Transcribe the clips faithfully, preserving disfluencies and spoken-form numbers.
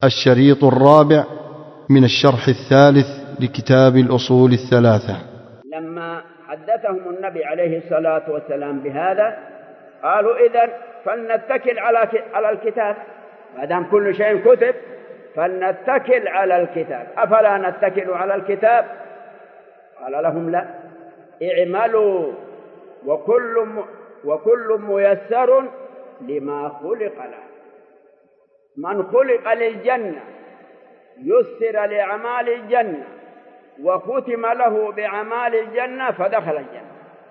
الشريط الرابع من الشرح الثالث لكتاب الأصول الثلاثة. لما حدثهم النبي عليه الصلاة والسلام بهذا قالوا إذن فلنتكل على الكتاب، ما دام كل شيء كتب فلنتكل على الكتاب، أفلا نتكل على الكتاب؟ قال لهم لا، اعملوا وكل وكل ميسر لما خلق له. من خلق للجنة يسر لأعمال الجنة وختم له بأعمال الجنة فدخل الجنة،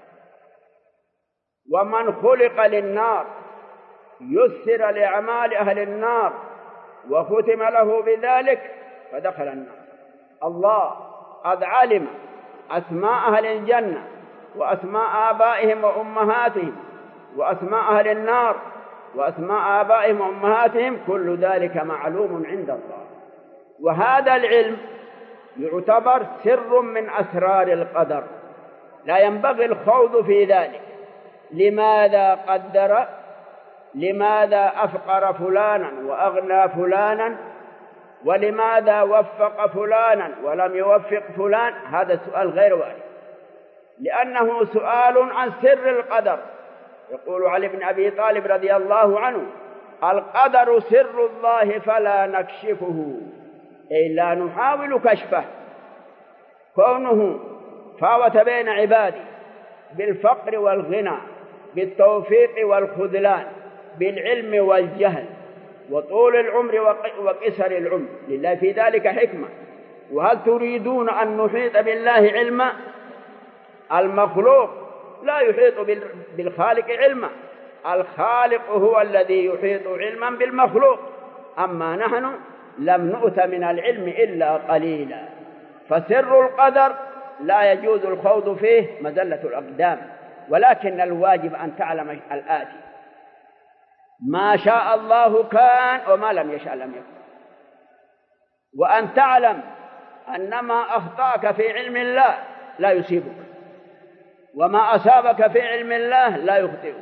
ومن خلق للنار يسر لأعمال أهل النار وختم له بذلك فدخل النار. الله قد علم أسماء أهل الجنة وأسماء آبائهم وأمهاتهم وأسماء أهل النار وأسماء آبائهم وأمهاتهم، كل ذلك معلوم عند الله، وهذا العلم يعتبر سر من أسرار القدر، لا ينبغي الخوض في ذلك. لماذا قدر؟ لماذا أفقر فلانا وأغنى فلانا؟ ولماذا وفق فلانا ولم يوفق فلان؟ هذا السؤال غير وارد، لأنه سؤال عن سر القدر. يقول علي بن أبي طالب رضي الله عنه: القدر سر الله فلا نكشفه، أي لا نحاول كشفه. كونه فاوت بين عبادي بالفقر والغنى، بالتوفيق والخذلان، بالعلم والجهل، وطول العمر وقصر العمر، لله في ذلك حكمة. وهل تريدون أن نحيط بالله علما؟ المخلوق لا يحيط بالخالق علما، الخالق هو الذي يحيط علما بالمخلوق، أما نحن لم نؤت من العلم إلا قليلا. فسر القدر لا يجوز الخوض فيه مزلة الأقدام، ولكن الواجب أن تعلم الآتي: ما شاء الله كان وما لم يشاء لم يكن، وأن تعلم أن ما أخطأك في علم الله لا يصيبك، وما أصابك في علم الله لا يخطئك.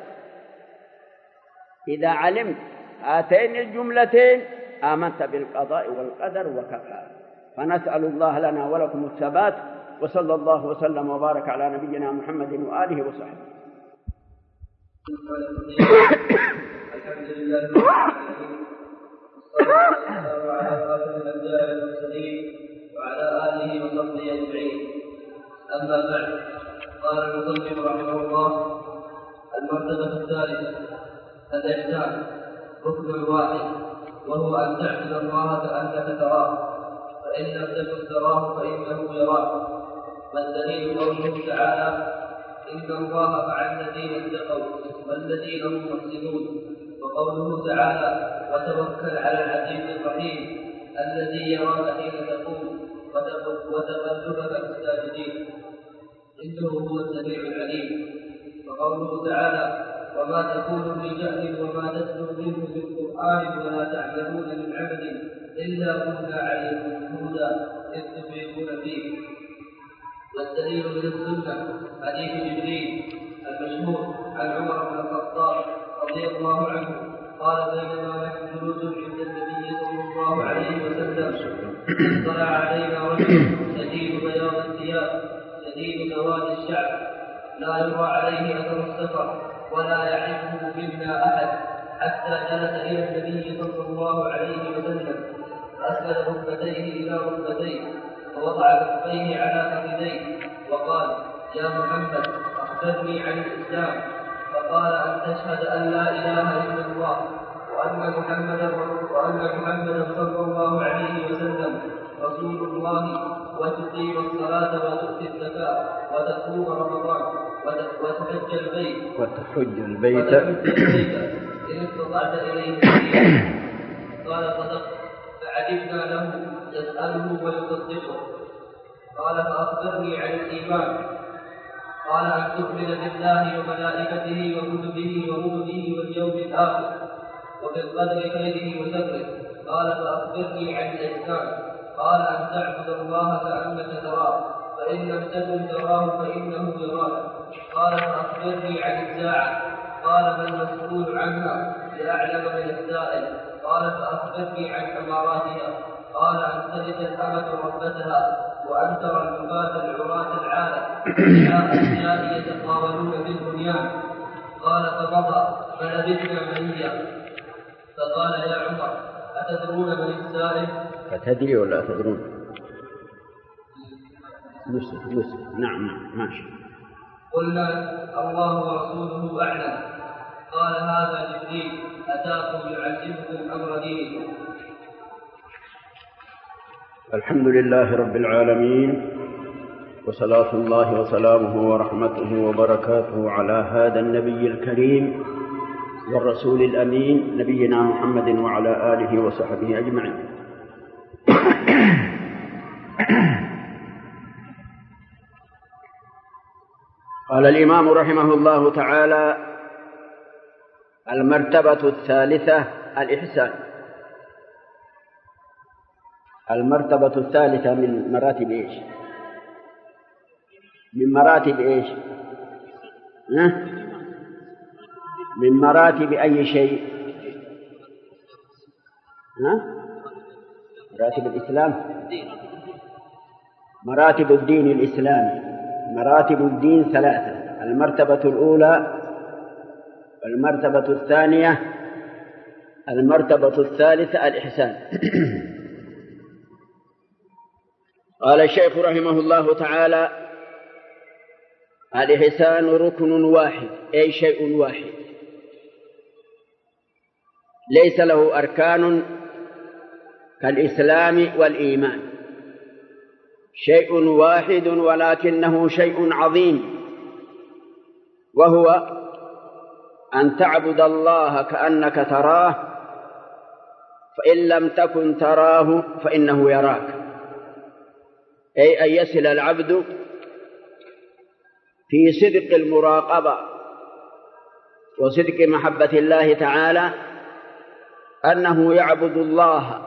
إذا علمت هاتين الجملتين آمنت بالقضاء والقدر وكفى. فنسأل الله لنا ولكم الثبات، وصلى الله وسلم وبارك على نبينا محمد وآله وصحبه. الحمد لله رب العالمين، والصلاة والسلام على خاتم الأنبياء والمرسلين وعلى آله وصحبه أجمعين. أما بعد، قال المصنف رحمه الله: المرتبة الثالثة الإحسان، ركن واحد، وهو أن تعبد الله كأنك تراه، فإن لم تكن تراه فإنه يراك. والدليل قوله تعالى: إن الله مع الذين اتقوا والذين هم محسنون. وقوله تعالى: وتوكل على العزيز الرحيم الذي يراك حين تقوم وتقلبك في الساجدين إنه هو السميع العليم. وقوله تعالى: وما تكون في جهل وما تتلو منه من قرآن ولا تعملون من عمل إلا كنا عليكم شهودا إذ تفيضون فيه. والدليل من السنة حديث جبريل المشهور عن عمر بن الخطاب رضي الله عنه قال: بينما نحن جلوس عند النبي صلى الله عليه وسلم اطلع علينا رجل شديد بياض الثياب شديد سواد الشعر لا يرى عليه أثر السفر ولا يعرفه منا أحد، حتى جلس إلى النبي صلى الله عليه وسلم فأسند ركبتيه إلى ركبتيه ووضع كفيه على فخذيه وقال: يا محمد أخبرني عن الإسلام. فقال: أن تشهد أن لا إله إلا الله وأن محمدا وأن محمدا صلى الله عليه وسلم رسول الله، وتقيم الصلاة وتؤتي الزكاة وتصوم رمضان وتحج البيت وتحج البيت إن استطعت إليه سبيلا. قال: صدقت. فعجبنا له يسأله ويصدقه. قال: فأخبرني عن الإيمان. قال: أن تؤمن بالله وملائكته وكتبه ورسله واليوم الآخر وبالقدر خيره وشره. قال: فأخبرني عن الإحسان. قال: أن تعبد الله كأنك تراه، فإن لم تكن تراه فإنه يراك. قال: فأخبرني عن الساعة. قال ما المسؤول عنها بأعلم من السائل. قال فأخبرني عن أماراتها. قال أن تلد الأمة ربتها وأن ترى الجباة العراة العالم أشياء يتقاولون بالبنيان. قال فمضى فلبثنا مليا. فقال يا عمر أتدرون من السائل؟ فتدري ولا تدرون؟ يوسف يوسف نعم نعم ماشي. قلنا الله ورسوله أعلم. قال هذا جبريل أتاكم يعلمكم أمر دينكم. الحمد لله رب العالمين، وصلاة الله وسلامه ورحمته وبركاته على هذا النبي الكريم والرسول الأمين نبينا محمد وعلى آله وصحبه أجمعين. قال الإمام رحمه الله تعالى: المرتبة الثالثة الإحسان. المرتبة الثالثة من مراتب إيش؟ من مراتب إيش؟ ها؟ من مراتب أي شيء؟ ها؟ مراتب الإسلام، مراتب الدين الإسلامي. مراتب الدين ثلاثة: المرتبة الأولى، المرتبة الثانية، المرتبة الثالثة الإحسان. قال الشيخ رحمه الله تعالى: الإحسان ركن واحد، أي شيء واحد ليس له أركان كالإسلام والإيمان، شيء واحد ولكنه شيء عظيم، وهو أن تعبد الله كأنك تراه، فإن لم تكن تراه فإنه يراك. أي أن يصل العبد في صدق المراقبة وصدق محبة الله تعالى أنه يعبد الله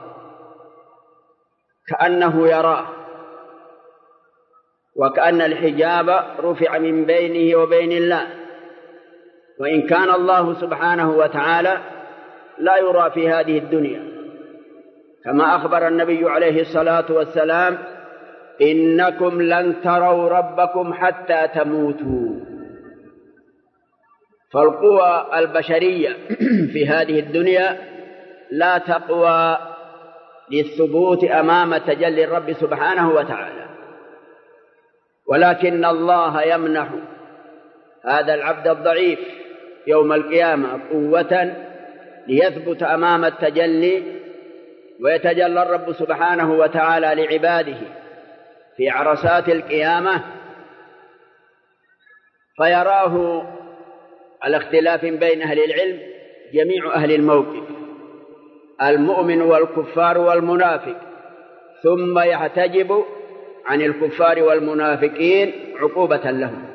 كأنه يراه، وكأن الحجاب رفع من بينه وبين الله، وإن كان الله سبحانه وتعالى لا يرى في هذه الدنيا، كما أخبر النبي عليه الصلاة والسلام: إنكم لن تروا ربكم حتى تموتوا. فالقوى البشرية في هذه الدنيا لا تقوى للثبوت أمام تجلي الرب سبحانه وتعالى، ولكن الله يمنح هذا العبد الضعيف يوم القيامة قوة ليثبت أمام التجلي، ويتجلى الرب سبحانه وتعالى لعباده في عرصات القيامة فيراه على اختلاف بين أهل العلم جميع أهل الموقف، المؤمن والكفار والمنافق، ثم يحتجب عن الكفار والمنافقين عقوبة لهم.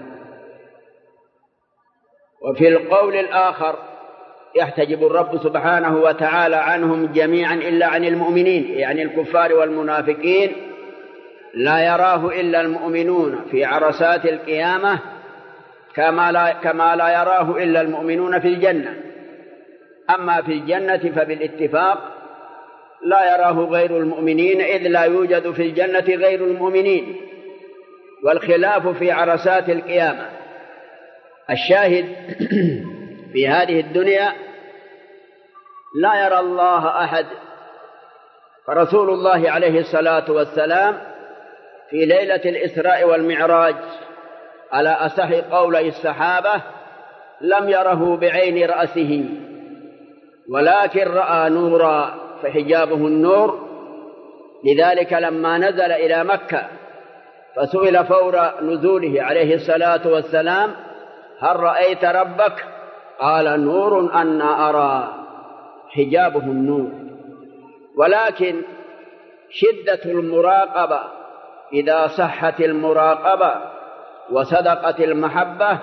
وفي القول الآخر يحتجب الرب سبحانه وتعالى عنهم جميعا إلا عن المؤمنين، يعني الكفار والمنافقين لا يراه إلا المؤمنون في عرصات القيامة، كما لا, كما لا يراه إلا المؤمنون في الجنة. أما في الجنة فبالاتفاق لا يراه غير المؤمنين، إذ لا يوجد في الجنة غير المؤمنين، والخلاف في عرصات القيامة. الشاهد في هذه الدنيا لا يرى الله أحد، فرسول الله عليه الصلاة والسلام في ليلة الإسراء والمعراج على أصح قولي الصحابة لم يره بعين رأسه، ولكن رأى نورا فحجابه النور. لذلك لما نزل إلى مكة فسئل فور نزوله عليه الصلاة والسلام: هل رأيت ربك؟ قال: نور أنا أرى، حجابه النور. ولكن شدة المراقبة إذا صحت المراقبة وصدقت المحبة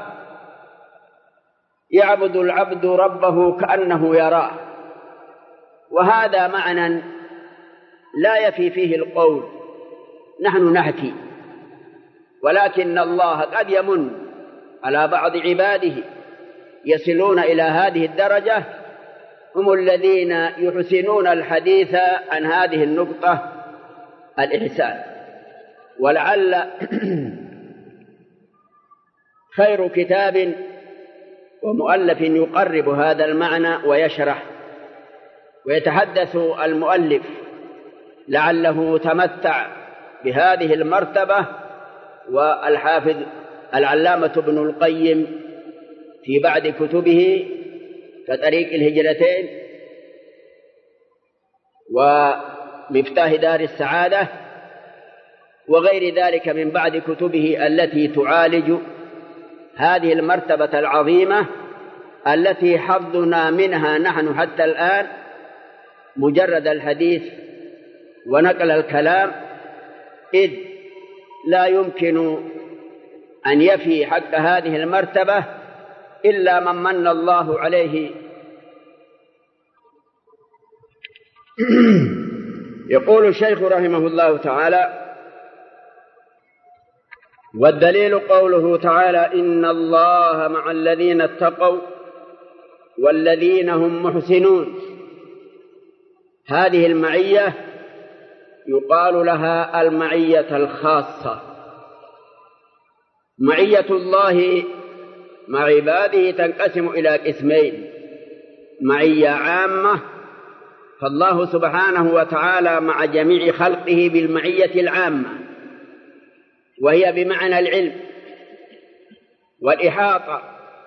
يعبد العبد ربه كأنه يراه، وهذا معنى لا يفي فيه القول، نحن نحكي، ولكن الله قد يمن على بعض عباده يصلون إلى هذه الدرجة هم الذين يحسنون الحديث عن هذه النقطة الإحسان. ولعل خير كتاب ومؤلف يقرب هذا المعنى ويشرح ويتحدث المؤلف لعله تمتع بهذه المرتبة، والحافظ العلامة ابن القيم في بعض كتبه كطريق الهجرتين ومفتاح دار السعادة وغير ذلك من بعض كتبه التي تعالج هذه المرتبة العظيمة التي حظنا منها نحن حتى الآن مجرد الحديث ونقل الكلام، إذ لا يمكن أن يفي حق هذه المرتبة إلا من من الله عليه. يقول الشيخ رحمه الله تعالى: والدليل قوله تعالى: إن الله مع الذين اتقوا والذين هم محسنون. هذه المعية يقال لها المعية الخاصة. معية الله مع عباده تنقسم إلى قسمين: معية عامة، فالله سبحانه وتعالى مع جميع خلقه بالمعية العامة، وهي بمعنى العلم والإحاطة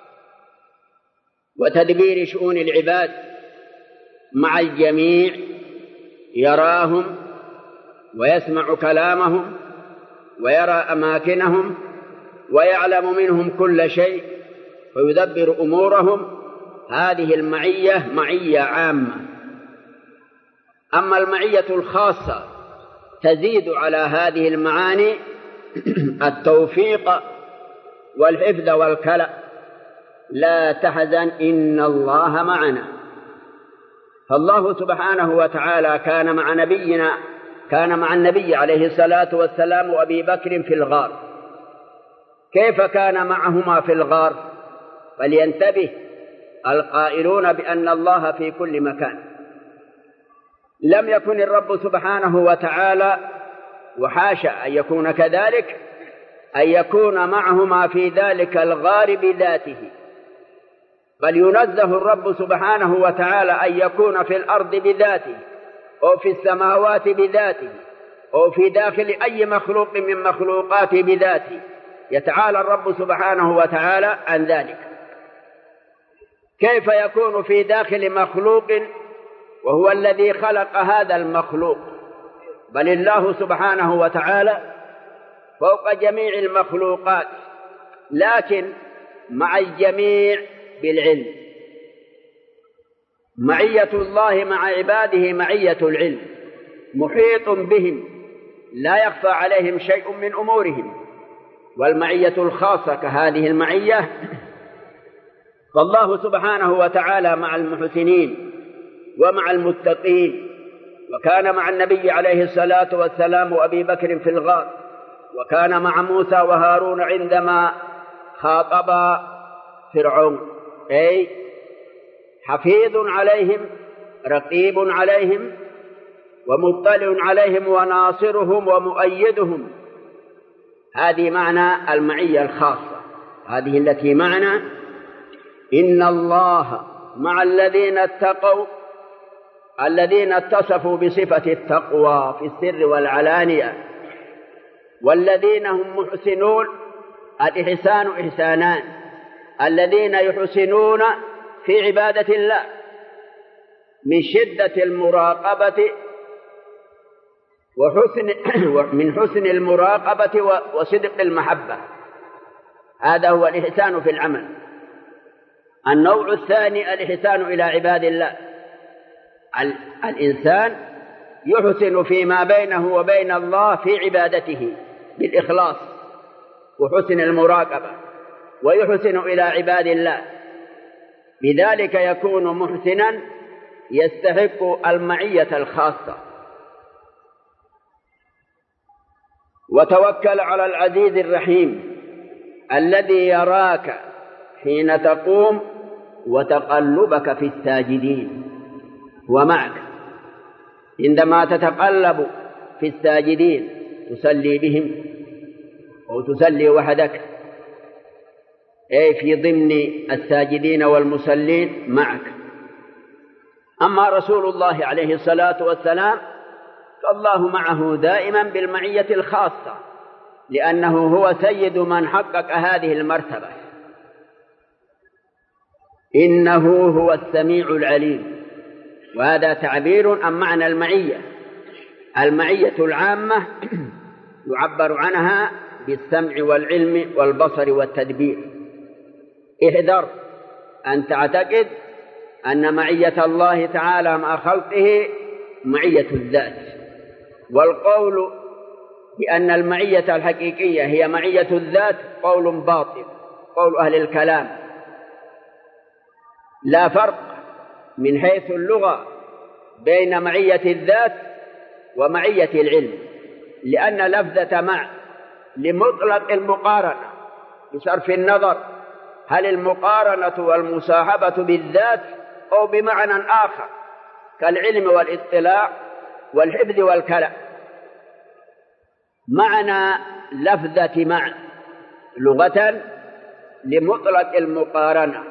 وتدبير شؤون العباد مع الجميع، يراهم ويسمع كلامهم ويرى أماكنهم ويعلم منهم كل شيء ويدبر أمورهم. هذه المعية معية عامة. أما المعية الخاصة تزيد على هذه المعاني التوفيق والحفظ والكلأ. لا تحزن إن الله معنا. فالله سبحانه وتعالى كان مع نبينا كان مع النبي عليه الصلاة والسلام وأبي بكر في الغار. كيف كان معهما في الغار؟ فلينتبه القائلون بأن الله في كل مكان. لم يكن الرب سبحانه وتعالى، وحاشا أن يكون كذلك، أن يكون معهما في ذلك الغار بذاته، بل ينزه الرب سبحانه وتعالى أن يكون في الأرض بذاته أو في السماوات بذاته أو في داخل أي مخلوق من مخلوقاته بذاته. يتعالى الرب سبحانه وتعالى عن ذلك. كيف يكون في داخل مخلوق وهو الذي خلق هذا المخلوق؟ بل الله سبحانه وتعالى فوق جميع المخلوقات، لكن مع الجميع بالعلم. معية الله مع عباده معية العلم، محيط بهم لا يخفى عليهم شيء من أمورهم. والمعية الخاصة كهذه المعية، فالله سبحانه وتعالى مع المحسنين ومع المتقين، وكان مع النبي عليه الصلاة والسلام وأبي بكر في الغار، وكان مع موسى وهارون عندما خاطبا فرعون، أي حفيظ عليهم رقيب عليهم ومطلع عليهم وناصرهم ومؤيدهم. هذه معنى المعية الخاصة، هذه التي معنى إن الله مع الذين اتقوا، الذين اتصفوا بصفة التقوى في السر والعلانية، والذين هم محسنون. الإحسان إحسانان: الذين يحسنون في عبادة الله من شدة المراقبة وحسن من حسن المراقبة وصدق المحبة، هذا هو الإحسان في العمل. النوع الثاني الإحسان إلى عباد الله. الإنسان يحسن فيما بينه وبين الله في عبادته بالإخلاص وحسن المراقبة، ويحسن إلى عباد الله، بذلك يكون محسنا يستحق المعية الخاصة. وتوكل على العزيز الرحيم الذي يراك حين تقوم وتقلبك في الساجدين، ومعك عندما تتقلب في الساجدين تصلي بهم أو تصلي وحدك، أي في ضمن الساجدين والمصلين معك. أما رسول الله عليه الصلاة والسلام فالله معه دائما بالمعية الخاصة، لأنه هو سيد من حقق هذه المرتبة. إنه هو السميع العليم، وهذا تعبير عن معنى المعية. المعية العامة يعبر عنها بالسمع والعلم والبصر والتدبير. احذر أن تعتقد أن معية الله تعالى مع خلقه معية الذات، والقول بأن المعية الحقيقية هي معية الذات قول باطل، قول أهل الكلام. لا فرق من حيث اللغة بين معية الذات ومعية العلم، لأن لفظة مع لمطلق المقارنة بصرف النظر هل المقارنة والمصاحبة بالذات أو بمعنى آخر كالعلم والاطلاع والحفظ والكلام. معنى لفظة مع لغة لمطلق المقارنة،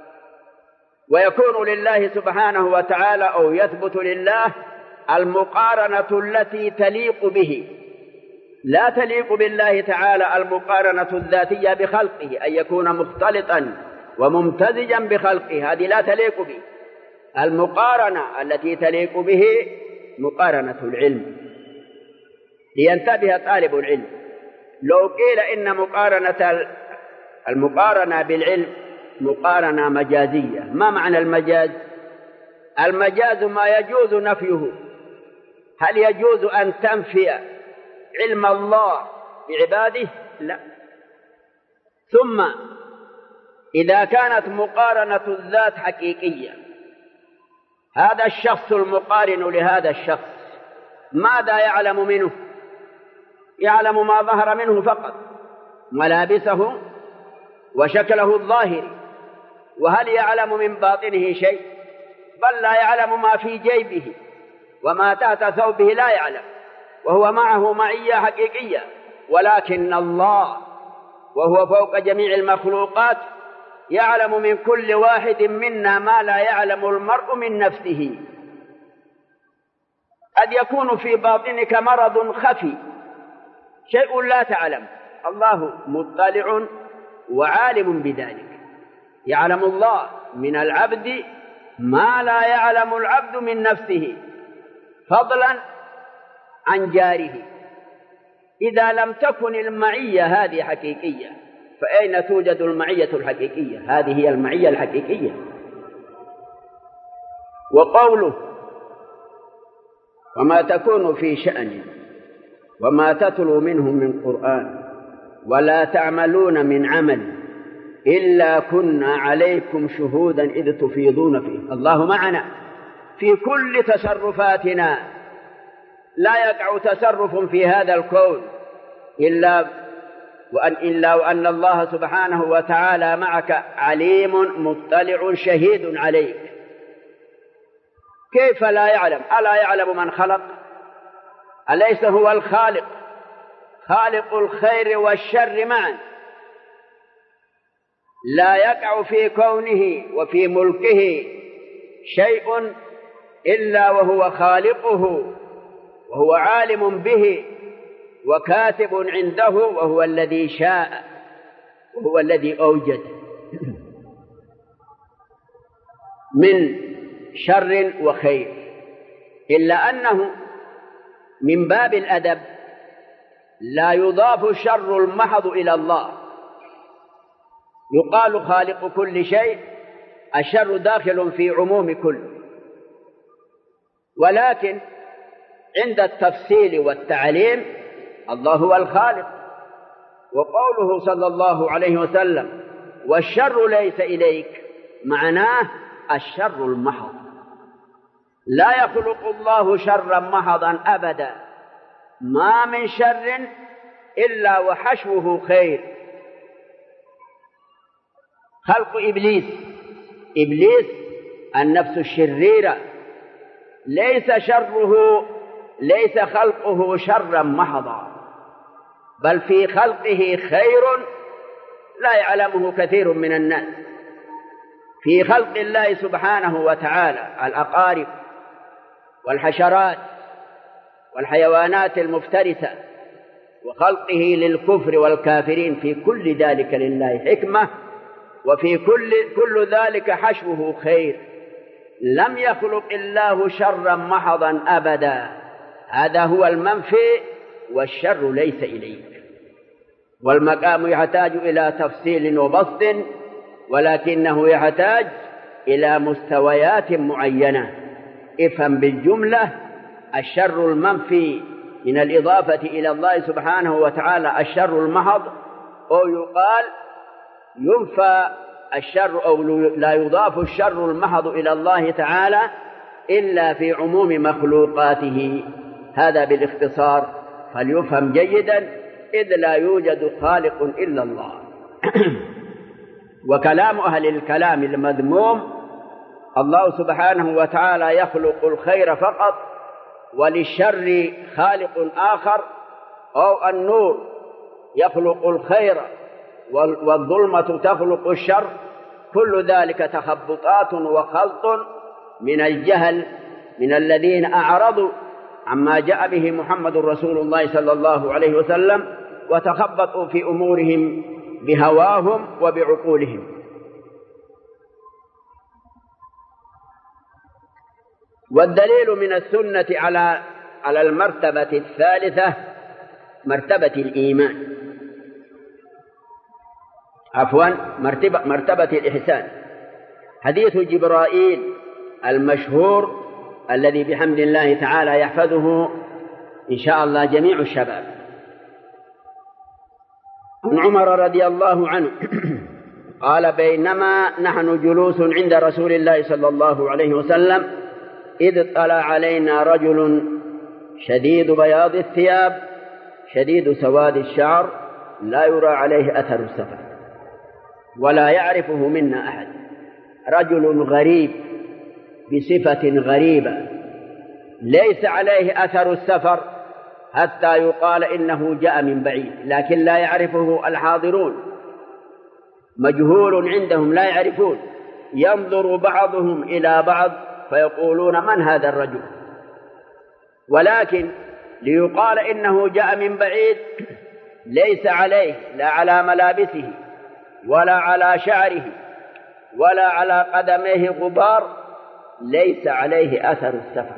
ويكون لله سبحانه وتعالى أو يثبت لله المقارنة التي تليق به، لا تليق بالله تعالى المقارنة الذاتية بخلقه، أن يكون مختلطا وممتزجا بخلقه، هذه لا تليق به. المقارنة التي تليق به مقارنة العلم. لينتبه طالب العلم، لو قيل إن مقارنة المقارنة بالعلم مقارنة مجازية، ما معنى المجاز؟ المجاز ما يجوز نفيه. هل يجوز أن تنفي علم الله بعباده؟ لا. ثم إذا كانت مقارنة الذات حقيقية، هذا الشخص المقارن لهذا الشخص ماذا يعلم منه؟ يعلم ما ظهر منه فقط، ملابسه وشكله الظاهري، وهل يعلم من باطنه شيء؟ بل لا يعلم ما في جيبه وما تحت ثوبه لا يعلم، وهو معه معية حقيقية. ولكن الله وهو فوق جميع المخلوقات يعلم من كل واحد منا ما لا يعلم المرء من نفسه. قد يكون في باطنك مرض خفي، شيء لا تعلم، الله مطلع وعالم بذلك. يعلم الله من العبد ما لا يعلم العبد من نفسه، فضلا عن جاره. إذا لم تكن المعية هذه حقيقية، فأين توجد المعية الحقيقية؟ هذه هي المعية الحقيقية. وقوله وما تكون في شأن وما تتلو منه من قرآن ولا تعملون من عمل إلا كنا عليكم شهودا إذ تفيضون فيه. الله معنا في كل تصرفاتنا، لا يقع تصرف في هذا الكون إلا وأن, إلا وأن الله سبحانه وتعالى معك عليم مطلع شهيد عليك. كيف لا يعلم؟ ألا يعلم من خلق؟ أليس هو الخالق، خالق الخير والشر معا؟ لا يقع في كونه وفي ملكه شيء إلا وهو خالقه، وهو عالم به وكاتب عنده، وهو الذي شاء وهو الذي أوجد من شر وخير. إلا أنه من باب الأدب لا يضاف الشر المحض إلى الله. يقال خالق كل شيء، الشر داخل في عموم كل، ولكن عند التفصيل والتعليم الله هو الخالق. وقوله صلى الله عليه وسلم والشر ليس إليك، معناه الشر المحض. لا يخلق الله شرا محضا أبدا، ما من شر إلا وحشوه خير. خلق إبليس إبليس النفس الشريرة ليس شره ليس خلقه شرا محضا، بل في خلقه خير لا يعلمه كثير من الناس. في خلق الله سبحانه وتعالى الأقارب والحشرات والحيوانات المفترسة، وخلقه للكفر والكافرين، في كل ذلك لله حكمة، وفي كل, كل ذلك حشوه خير. لم يخلق الله شرا محضا أبدا، هذا هو المنفي، والشر ليس إليك. والمقام يحتاج إلى تفصيل وبسط، ولكنه يحتاج إلى مستويات معينة. افهم بالجملة: الشر المنفي من الإضافة إلى الله سبحانه وتعالى الشر المحض، أو يقال ينفى الشر أو لا يضاف الشر المحض إلى الله تعالى إلا في عموم مخلوقاته. هذا بالاختصار، فليفهم جيدا، إذ لا يوجد خالق إلا الله. وكلام أهل الكلام المذموم: الله سبحانه وتعالى يخلق الخير فقط، وللشر خالق آخر، أو النور يخلق الخير والظلمة تخلق الشر، كل ذلك تخبطات وخلط من الجهل من الذين أعرضوا عما جاء به محمد رسول الله صلى الله عليه وسلم، وتخبطوا في أمورهم بهواهم وبعقولهم. والدليل من السنة على على المرتبة الثالثة مرتبة الإيمان، عفوا مرتبة مرتبة الإحسان، حديث جبرائيل المشهور الذي بحمد الله تعالى يحفظه إن شاء الله جميع الشباب. عن عمر رضي الله عنه قال: بينما نحن جلوس عند رسول الله صلى الله عليه وسلم إذ طلع علينا رجل شديد بياض الثياب شديد سواد الشعر لا يرى عليه أثر السفر ولا يعرفه منا أحد، رجل غريب بصفة غريبة ليس عليه أثر السفر حتى يقال إنه جاء من بعيد، لكن لا يعرفه الحاضرون، مجهول عندهم لا يعرفون. ينظر بعضهم إلى بعض فيقولون: من هذا الرجل؟ ولكن ليقال إنه جاء من بعيد ليس عليه لا على ملابسه ولا على شعره ولا على قدميه غبار، ليس عليه أثر السفر.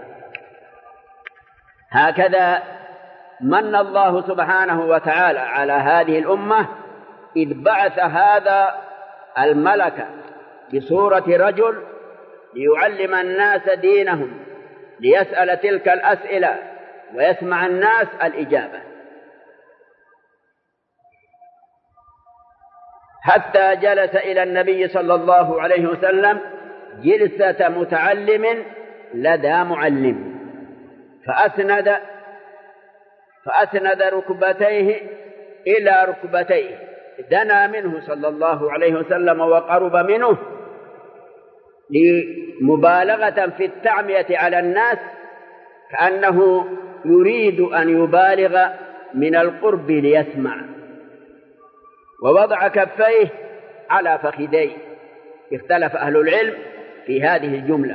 هكذا من الله سبحانه وتعالى على هذه الأمة إذ بعث هذا الملك بصورة رجل ليعلم الناس دينهم، ليسأل تلك الأسئلة ويسمع الناس الإجابة، حتى جلس إلى النبي صلى الله عليه وسلم جلسة متعلم لدى معلم، فأسند فأسند ركبتيه إلى ركبتيه، دنا منه صلى الله عليه وسلم وقرب منه لمبالغة في التعمية على الناس، كأنه يريد أن يبالغ من القرب ليسمع، ووضع كفيه على فخذيه. اختلف أهل العلم في هذه الجملة.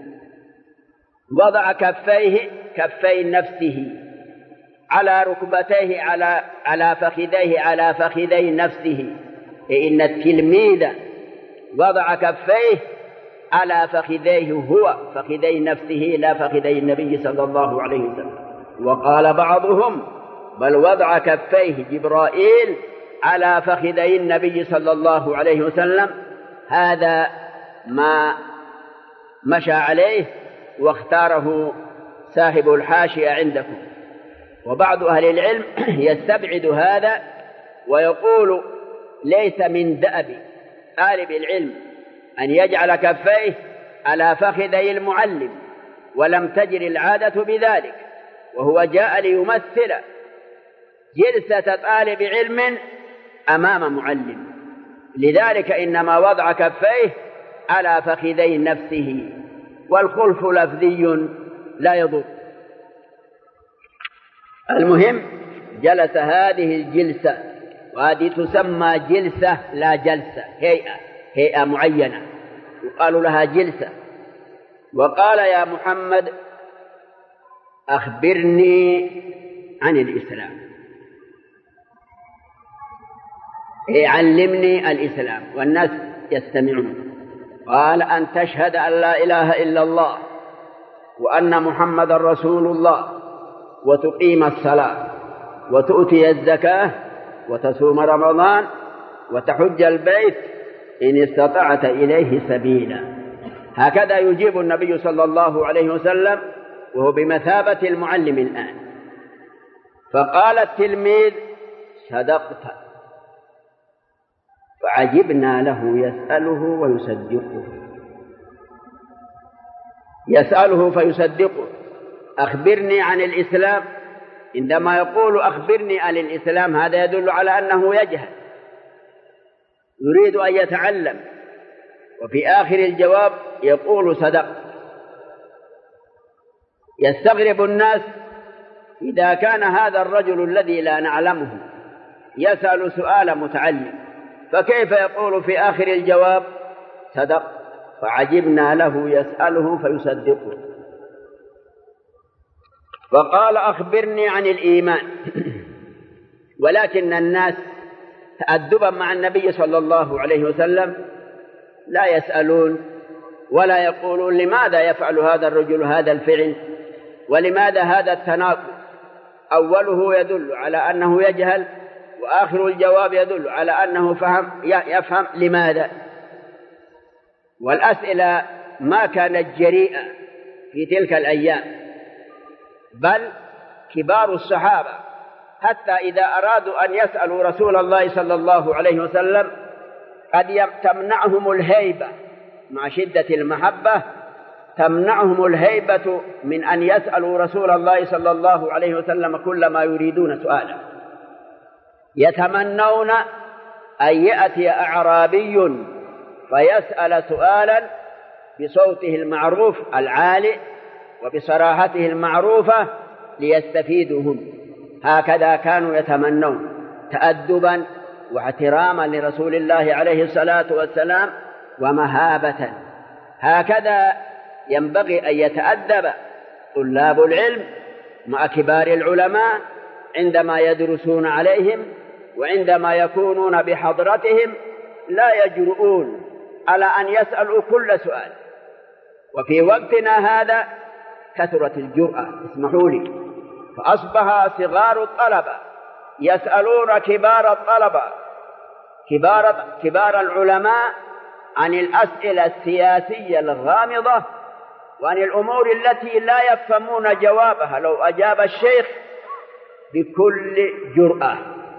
وضع كفيه كفي نفسه على ركبتيه على على فخذيه على فخذي نفسه، إن التلميذ وضع كفيه على فخذيه هو، فخذي نفسه لا فخذي النبي صلى الله عليه وسلم. وقال بعضهم: بل وضع كفيه جبرائيل على فخذي النبي صلى الله عليه وسلم. هذا ما مشى عليه واختاره صاحب الحاشية عندكم. وبعض أهل العلم يستبعد هذا ويقول: ليس من دأب طالب العلم أن يجعل كفيه على فخذي المعلم، ولم تجر العادة بذلك، وهو جاء ليمثل جلسة طالب علم أمام معلم، لذلك إنما وضع كفيه على فخذي نفسه، والخلف لفظي لا يضر. المهم جلس هذه الجلسة، وهذه تسمى جلسة لا جلسة، هيئة هيئة معينة يقال لها جلسة. وقال: يا محمد أخبرني عن الإسلام، إيه علمني الإسلام. والناس يستمعون. قال: أن تشهد أن لا إله إلا الله وأن محمد رسول الله، وتقيم الصلاة، وتؤتي الزكاة، وتصوم رمضان، وتحج البيت إن استطعت إليه سبيلا. هكذا يجيب النبي صلى الله عليه وسلم، وهو بمثابة المعلم الآن. فقال التلميذ: صدقت. فعجبنا له يسأله ويصدقه، يسأله فيصدقه. أخبرني عن الإسلام. عندما يقول أخبرني عن الإسلام هذا يدل على أنه يجهل، يريد أن يتعلم. وفي آخر الجواب يقول صدقت. يستغرب الناس إذا كان هذا الرجل الذي لا نعلمه يسأل سؤال متعلم، فكيف يقول في آخر الجواب صدقت؟ فعجبنا له يسأله فيصدقه. فقال: أخبرني عن الإيمان. ولكن الناس تأدبا مع النبي صلى الله عليه وسلم لا يسألون ولا يقولون لماذا يفعل هذا الرجل هذا الفعل، ولماذا هذا التناقض. أوله يدل على أنه يجهل، وآخر الجواب يدل على أنه فهم يفهم لماذا. والأسئلة ما كانت جريئة في تلك الأيام، بل كبار الصحابة حتى إذا أرادوا أن يسألوا رسول الله صلى الله عليه وسلم قد تمنعهم الهيبة، مع شدة المحبة تمنعهم الهيبة من أن يسألوا رسول الله صلى الله عليه وسلم كل ما يريدون سؤاله. يتمنون أن يأتي أعرابي فيسأل سؤالا بصوته المعروف العالي وبصراحته المعروفة ليستفيدوا هم. هكذا كانوا يتمنون تأدبا واحتراما لرسول الله عليه الصلاة والسلام ومهابة. هكذا ينبغي أن يتأدب طلاب العلم مع كبار العلماء عندما يدرسون عليهم، وعندما يكونون بحضرتهم لا يجرؤون على أن يسألوا كل سؤال. وفي وقتنا هذا كثرت الجرأة، اسمحوا لي، فأصبح صغار الطلبة يسألون كبار الطلبة كبار, كبار العلماء عن الأسئلة السياسية الغامضة وعن الأمور التي لا يفهمون جوابها لو أجاب الشيخ بكل جرأة،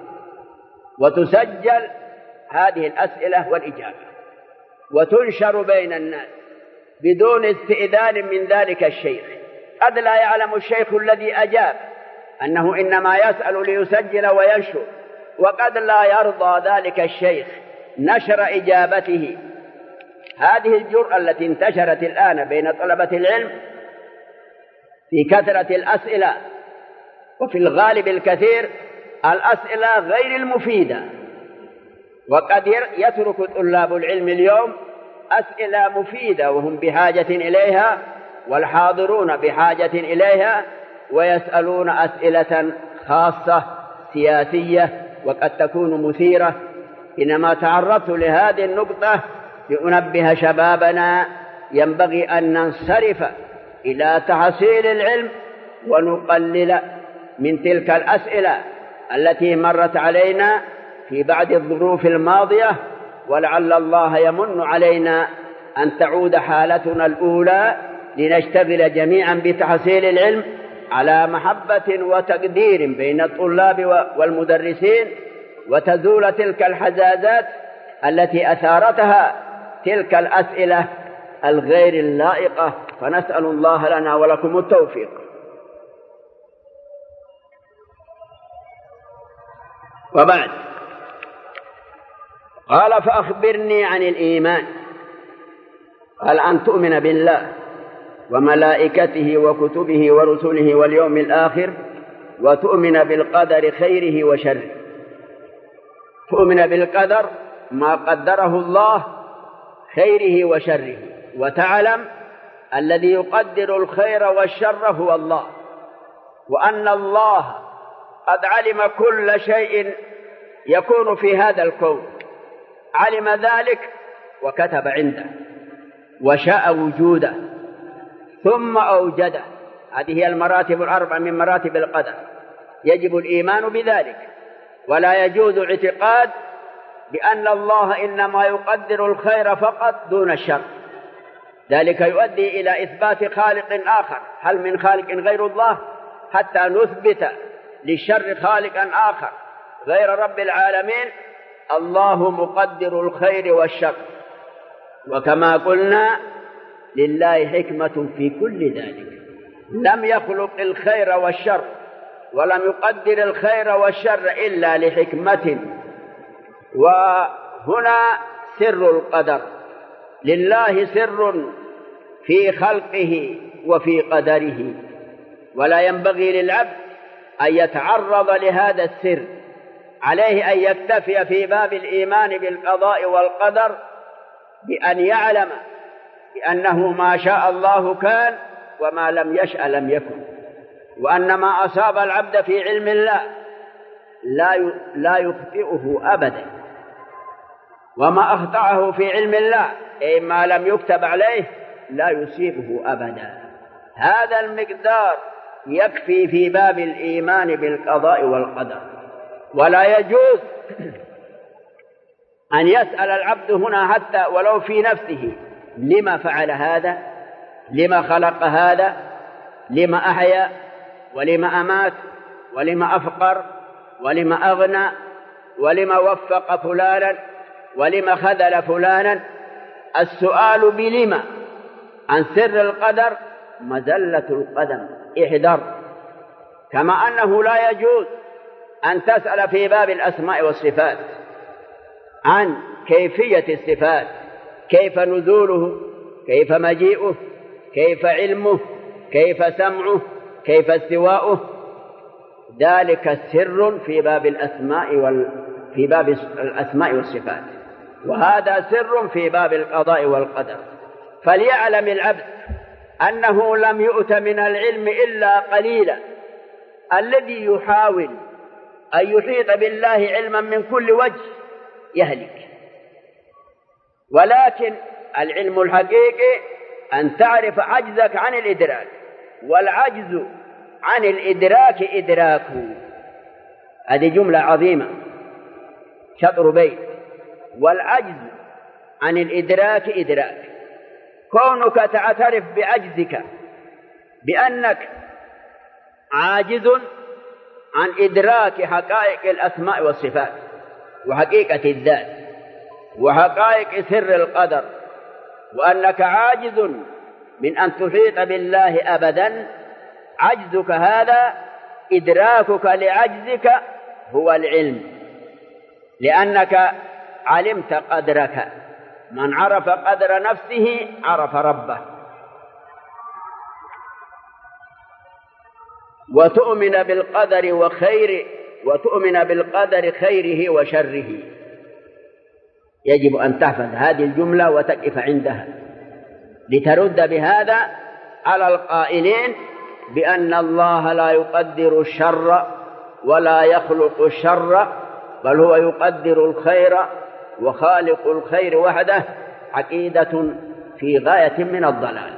وتسجل هذه الأسئلة والإجابة وتنشر بين الناس بدون استئذان من ذلك الشيخ. قد لا يعلم الشيخ الذي أجاب أنه إنما يسأل ليسجل وينشر، وقد لا يرضى ذلك الشيخ نشر إجابته. هذه الجرأة التي انتشرت الآن بين طلبة العلم في كثرة الأسئلة، وفي الغالب الكثير الأسئلة غير المفيدة. وقد يترك طلاب العلم اليوم أسئلة مفيدة وهم بحاجة إليها، والحاضرون بحاجة إليها، ويسألون أسئلة خاصة سياسية وقد تكون مثيرة. إنما تعرضت لهذه النقطة لأنبه شبابنا ينبغي أن ننصرف إلى تحصيل العلم ونقلل من تلك الأسئلة التي مرت علينا في بعض الظروف الماضية، ولعل الله يمن علينا أن تعود حالتنا الأولى لنشتغل جميعا بتحصيل العلم على محبة وتقدير بين الطلاب والمدرسين، وتزول تلك الحزازات التي أثارتها تلك الأسئلة الغير اللائقة. فنسأل الله لنا ولكم التوفيق. وبعد، قال: فأخبرني عن الإيمان. قال أن تؤمن بالله وملائكته وكتبه ورسله واليوم الآخر وتؤمن بالقدر خيره وشره. تؤمن بالقدر ما قدره الله خيره وشره، وتعلم الذي يقدر الخير والشر هو الله، وأن الله قد علم كل شيء يكون في هذا الكون، علم ذلك وكتب عنده وشاء وجوده ثم أوجده. هذه هي المراتب الأربع من مراتب القدر، يجب الإيمان بذلك، ولا يجوز اعتقاد بأن الله إنما يقدر الخير فقط دون الشر، ذلك يؤدي إلى إثبات خالق آخر. هل من خالق غير الله؟ حتى نثبت للشر خالقا آخر غير رب العالمين. الله مقدر الخير والشر، وكما قلنا لله حكمة في كل ذلك، لم يخلق الخير والشر ولم يقدر الخير والشر إلا لحكمة. وهنا سر القدر، لله سر في خلقه وفي قدره، ولا ينبغي للعبد أن يتعرض لهذا السر، عليه أن يكتفي في باب الإيمان بالقضاء والقدر بأن يعلم بأنه ما شاء الله كان وما لم يشأ لم يكن، وأن ما أصاب العبد في علم الله لا لا يخطئه أبدا، وما أخطأه في علم الله أي ما لم يكتب عليه لا يصيبه أبدا. هذا المقدار يكفي في باب الإيمان بالقضاء والقدر. ولا يجوز أن يسأل العبد هنا حتى ولو في نفسه لما فعل هذا، لما خلق هذا، لما أحيا ولما أمات ولما أفقر ولما أغنى ولما وفق فلانا ولما خذل فلانا. السؤال بلما عن سر القدر مزلة القدم، احذر. كما أنه لا يجوز أن تسأل في باب الأسماء والصفات عن كيفية الصفات، كيف نزوله، كيف مجيئه، كيف علمه، كيف سمعه، كيف استواؤه. ذلك سر في باب الأسماء وال... في باب الأسماء والصفات، وهذا سر في باب القضاء والقدر. فليعلم العبد أنه لم يؤت من العلم إلا قليلا. الذي يحاول أن يحيط بالله علما من كل وجه يهلك، ولكن العلم الحقيقي أن تعرف عجزك عن الإدراك، والعجز عن الإدراك إدراكه. هذه جملة عظيمة، شطر بيت. والعجز عن الإدراك إدراك، كونك تعترف بعجزك، بأنك عاجز عن إدراك حقائق الأسماء والصفات وحقيقة الذات وحقائق سر القدر، وأنك عاجز من أن تحيط بالله أبدا. عجزك هذا، إدراكك لعجزك هو العلم، لأنك علمت قدرك. من عرف قدر نفسه عرف ربه. وتؤمن بالقدر وخير وتؤمن بالقدر خيره وشره. يجب أن تحفظ هذه الجملة وتقف عندها لترد بهذا على القائلين بأن الله لا يقدر الشر ولا يخلق الشر، بل هو يقدر الخير وخالق الخير وحده. عقيدة في غاية من الضلال.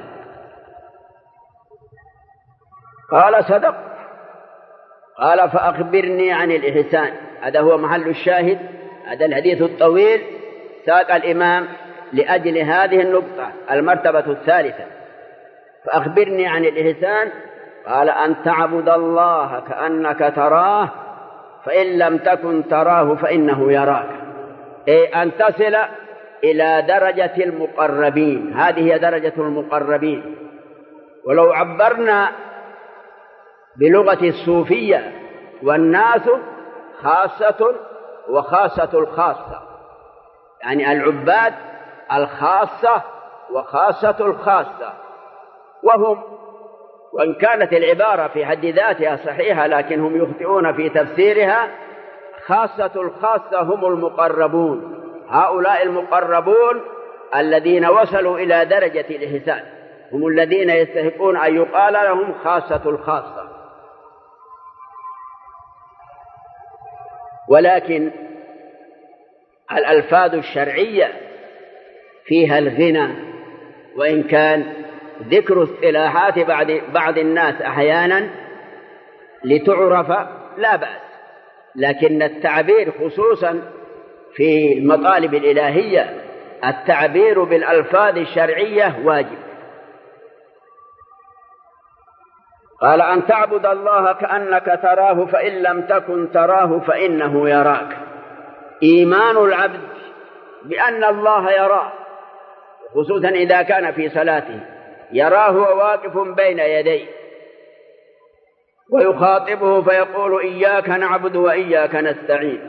قال صدق. قال فأخبرني عن الإحسان. هذا هو محل الشاهد، هذا الحديث الطويل ساق الإمام لأجل هذه النقطة، المرتبة الثالثة. فأخبرني عن الإحسان. قال أن تعبد الله كأنك تراه فإن لم تكن تراه فإنه يراك، أي أن تصل إلى درجة المقربين. هذه هي درجة المقربين. ولو عبرنا بلغة الصوفية، والناس خاصة وخاصة الخاصة، يعني العباد الخاصة وخاصة الخاصة، وهم، وإن كانت العبارة في حد ذاتها صحيحة لكنهم يخطئون في تفسيرها. خاصة الخاصة هم المقربون، هؤلاء المقربون الذين وصلوا إلى درجة الإحسان هم الذين يستحقون أن يقال لهم خاصة الخاصة. ولكن الألفاظ الشرعية فيها الغنى، وإن كان ذكر اصطلاحات بعض بعض الناس أحيانا لتعرف لا بأس، لكن التعبير خصوصا في المطالب الإلهية التعبير بالألفاظ الشرعية واجب. قال أن تعبد الله كأنك تراه فإن لم تكن تراه فإنه يراك. إيمان العبد بأن الله يراه، خصوصا إذا كان في صلاته يراه واقف بين يديه ويخاطبه فيقول إياك نعبد وإياك نستعين،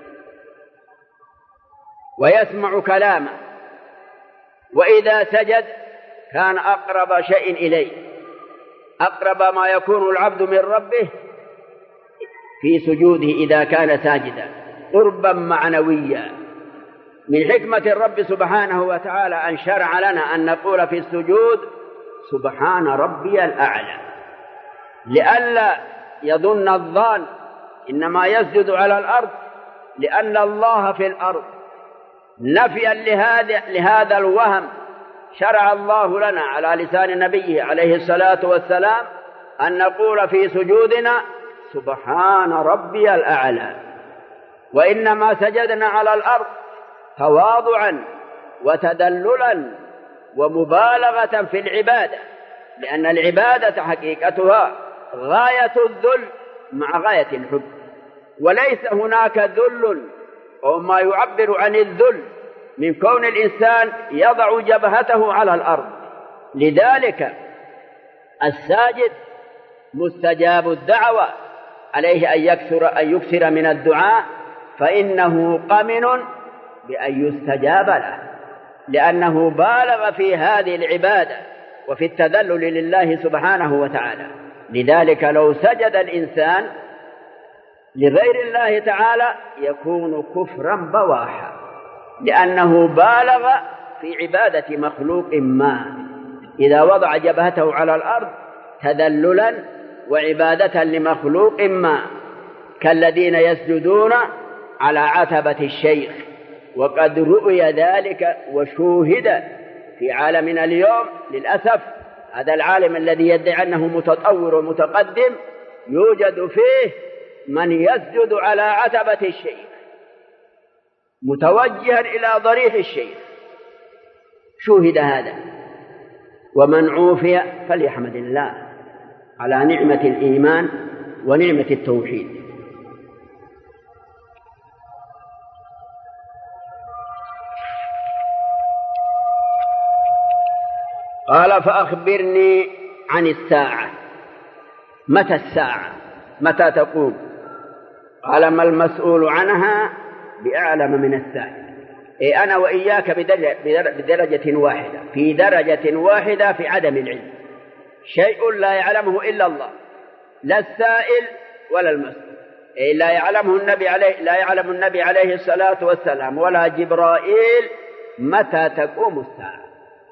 ويسمع كلامه، وإذا سجد كان أقرب شيء إليه، أقرب ما يكون العبد من ربه في سجوده إذا كان ساجدا قربا معنويا. من حكمة الرب سبحانه وتعالى أن شرع لنا أن نقول في السجود سبحان ربي الأعلى، لئلا يظن الظان إنما يسجد على الأرض لأن الله في الأرض. نفيا لهذا, لهذا الوهم شرع الله لنا على لسان نبيه عليه الصلاة والسلام أن نقول في سجودنا سبحان ربي الأعلى، وإنما سجدنا على الأرض تواضعا وتدللا ومبالغة في العبادة، لأن العبادة حقيقتها غاية الذل مع غاية الحب، وليس هناك ذل أو ما يعبر عن الذل من كون الإنسان يضع جبهته على الأرض. لذلك الساجد مستجاب الدعوة، عليه أن يكثر, أن يكثر من الدعاء فإنه قمن بأن يستجاب له، لأنه بالغ في هذه العبادة وفي التذلل لله سبحانه وتعالى. لذلك لو سجد الإنسان لغير الله تعالى يكون كفرا بواحا، لأنه بالغ في عبادة مخلوق ما إذا وضع جبهته على الأرض تذللا وعبادة لمخلوق ما، كالذين يسجدون على عتبة الشيخ، وقد رؤي ذلك وشوهد في عالمنا اليوم للأسف. هذا العالم الذي يدعي أنه متطور ومتقدم يوجد فيه من يسجد على عتبة الشيخ متوجها إلى ضريح الشيخ، شوهد هذا. ومن عوفي فليحمد الله على نعمة الإيمان ونعمة التوحيد. قال فأخبرني عن الساعة، متى الساعة؟ متى تقوم؟ قال ما المسؤول عنها بأعلم من السائل. إيه أنا وإياك بدرجة واحدة، في درجة واحدة في عدم العلم، شيء لا يعلمه إلا الله، لا السائل ولا المسؤول. إيه لا يعلمه النبي عليه لا يعلم النبي عليه الصلاة والسلام ولا جبرائيل متى تقوم الساعة.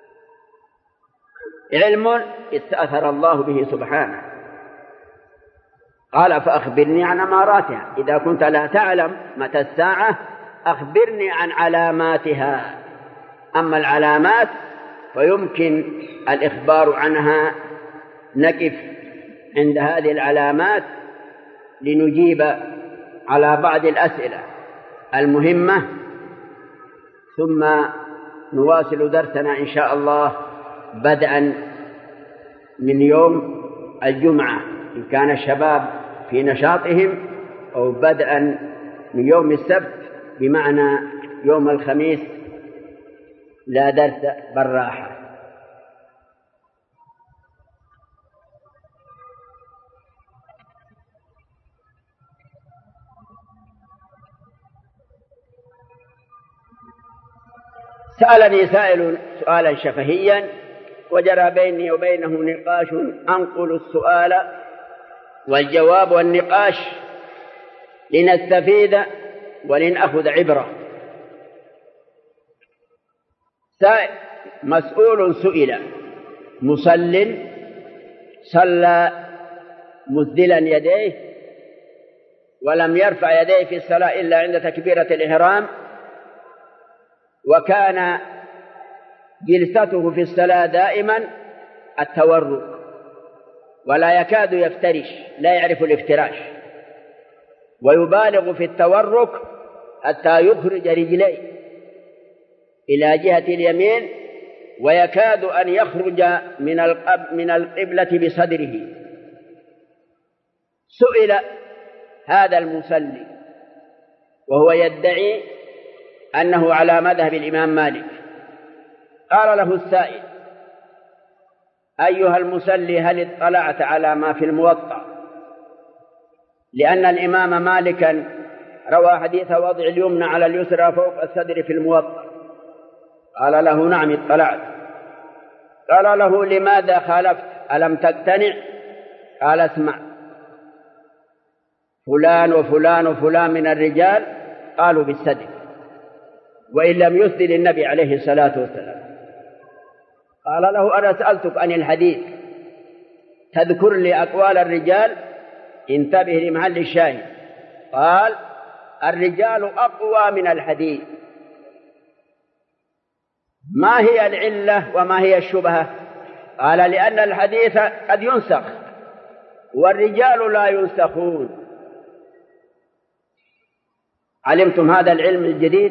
علم استأثر الله به سبحانه. قال فأخبرني عن أماراتها، إذا كنت لا تعلم متى الساعة أخبرني عن علاماتها. أما العلامات فيمكن الإخبار عنها، نقف عند هذه العلامات لنجيب على بعض الأسئلة المهمة، ثم نواصل درسنا إن شاء الله بدءا من يوم الجمعة إن كان الشباب في نشاطهم، أو بدءا من يوم السبت بمعنى يوم الخميس لا درس بالراحة. سألني سائل سؤالا شفهيا وجرى بيني وبينه نقاش أنقل السؤال والجواب والنقاش لنستفيد ولنأخذ عبرة. سائل مسؤول سئل مصل صلى مسدلا يديه ولم يرفع يديه في الصلاة إلا عند تكبيرة الإحرام، وكان جلسته في الصلاة دائما التورك ولا يكاد يفترش، لا يعرف الافتراش، ويبالغ في التورك حتى يخرج رجليه إلى جهة اليمين ويكاد أن يخرج من القبلة بصدره. سئل هذا المصلي وهو يدعي أنه على مذهب الإمام مالك، قال له السائل: أيها المصلي هل اطلعت على ما في الموطأ؟ لأن الإمام مالكا روى حديث وضع اليمنى على اليسرى فوق الصدر في الموطأ. قال له: نعم اطلعت. قال له: لماذا خالفت؟ ألم تقتنع؟ قال: اسمع، فلان وفلان وفلان من الرجال قالوا بالصدر وإن لم يسدل النبي عليه الصلاة والسلام. قال له: أنا سألتك عن الحديث، تذكر لي أقوال الرجال، انتبه لمحل الشاهد. قال: الرجال أقوى من الحديث. ما هي العلة وما هي الشبهة؟ قال: لأن الحديث قد ينسخ والرجال لا ينسخون. علمتم هذا العلم الجديد؟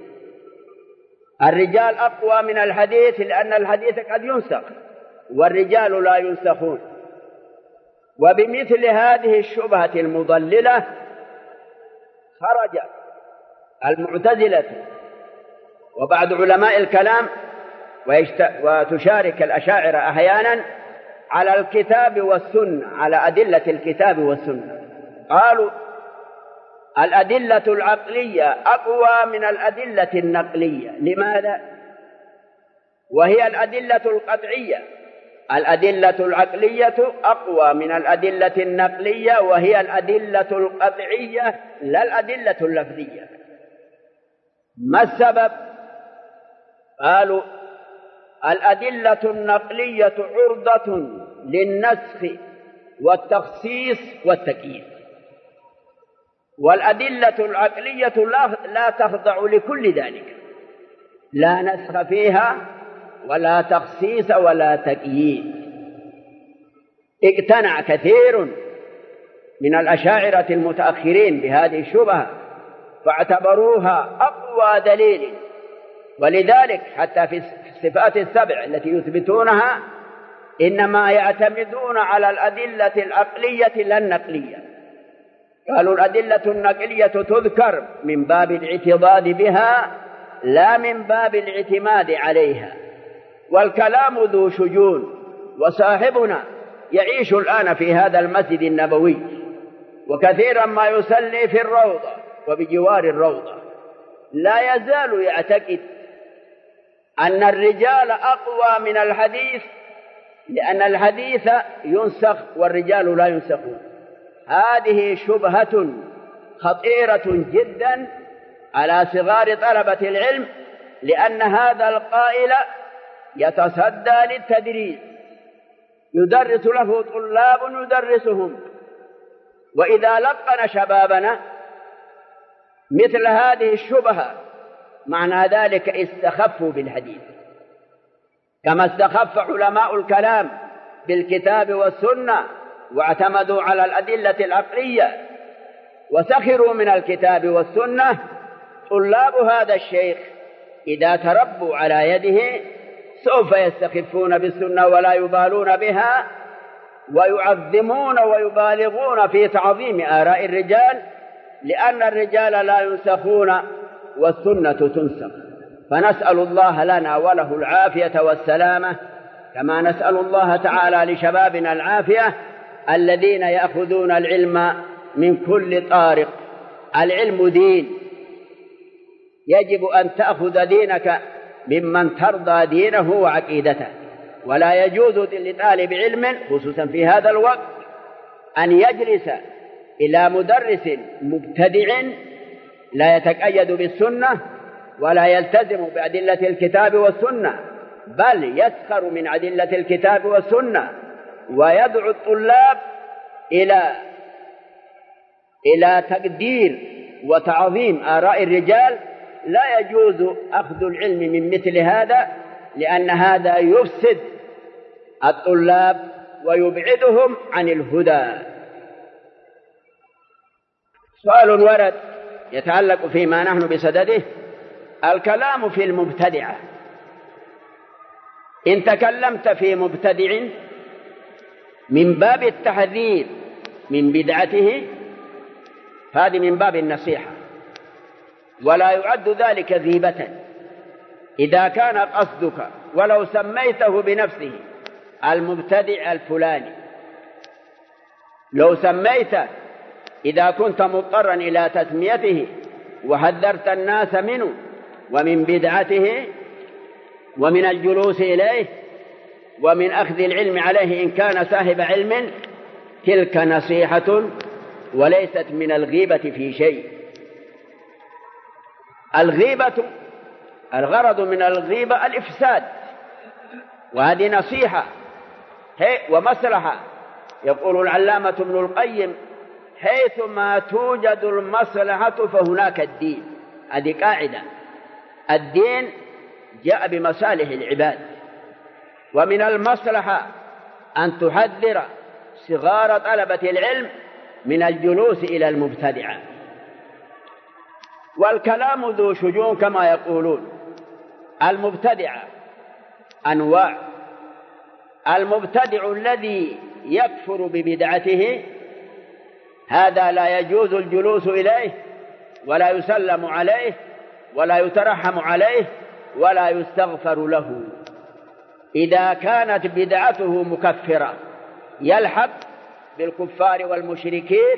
الرجال أقوى من الحديث لأن الحديث قد ينسخ والرجال لا ينسخون. وبمثل هذه الشبهة المضللة خرج المعتزلة وبعض علماء الكلام وتشارك الأشاعرة أحيانا على الكتاب والسنة، على أدلة الكتاب والسنة. قالوا الأدلة العقلية أقوى من الأدلة النقلية. لماذا؟ وهي الأدلة القطعية. الأدلة العقلية أقوى من الأدلة النقلية وهي الأدلة القطعية لا الأدلة اللفظية. ما السبب؟ قالوا الأدلة النقلية عرضة للنسخ والتخصيص والتكييف، والأدلة العقلية لا تخضع لكل ذلك، لا نسخ فيها ولا تخصيص ولا تكييف. اقتنع كثير من الأشاعرة المتأخرين بهذه الشبهة فاعتبروها أقوى دليل، ولذلك حتى في الصفات السبع التي يثبتونها إنما يعتمدون على الأدلة العقلية لا النقلية. قالوا الأدلة النقلية تذكر من باب الاعتضاد بها لا من باب الاعتماد عليها. والكلام ذو شجون، وصاحبنا يعيش الآن في هذا المسجد النبوي وكثيرا ما يصلي في الروضة وبجوار الروضة، لا يزال يعتقد أن الرجال أقوى من الحديث لأن الحديث ينسخ والرجال لا ينسخون. هذه شبهة خطيرة جدا على صغار طلبة العلم، لأن هذا القائل يتصدى للتدريس، يدرس له طلاب يدرسهم، وإذا لقن شبابنا مثل هذه الشبهة معنى ذلك استخفوا بالحديث كما استخف علماء الكلام بالكتاب والسنة واعتمدوا على الأدلة العقلية وسخروا من الكتاب والسنة. طلاب هذا الشيخ إذا تربوا على يده سوف يستخفون بالسنة ولا يبالون بها، ويعظمون ويبالغون في تعظيم آراء الرجال، لأن الرجال لا ينسخون والسنة تنسخ. فنسأل الله لنا وله العافية والسلامة، كما نسأل الله تعالى لشبابنا العافية الذين يأخذون العلم من كل طارق. العلم دين، يجب أن تأخذ دينك ممن ترضى دينه وعقيدته. ولا يجوز لطالب علم خصوصا في هذا الوقت أن يجلس إلى مدرس مبتدع لا يتقيد بالسنة ولا يلتزم بأدلة الكتاب والسنة، بل يسخر من أدلة الكتاب والسنة ويدعو الطلاب إلى إلى تقدير وتعظيم آراء الرجال. لا يجوز أخذ العلم من مثل هذا، لأن هذا يفسد الطلاب ويبعدهم عن الهدى. سؤال ورد يتعلق فيما نحن بصدده: الكلام في المبتدعة. إن تكلمت في مبتدع من باب التحذير من بدعته هذه من باب النصيحة، ولا يعد ذلك غيبة إذا كان قصدك ولو سميته بنفسه المبتدع الفلاني، لو سميته إذا كنت مضطرا إلى تسميته وحذرت الناس منه ومن بدعته ومن الجلوس إليه ومن أخذ العلم عليه إن كان صاحب علم، تلك نصيحة وليست من الغيبة في شيء. الغيبة الغرض من الغيبة الإفساد، وهذه نصيحة ومصلحة. يقول العلامة ابن القيم: حيثما توجد المصلحة فهناك الدين. هذه قاعدة، الدين جاء بمصالح العباد، ومن المصلحة أن تحذر صغار طلبة العلم من الجلوس إلى المبتدعة. والكلام ذو شجون كما يقولون. المبتدعة أنواع: المبتدع الذي يكفر ببدعته هذا لا يجوز الجلوس إليه ولا يسلم عليه ولا يترحم عليه ولا يستغفر له. إذا كانت بدعته مكفرة يلحق بالكفار والمشركين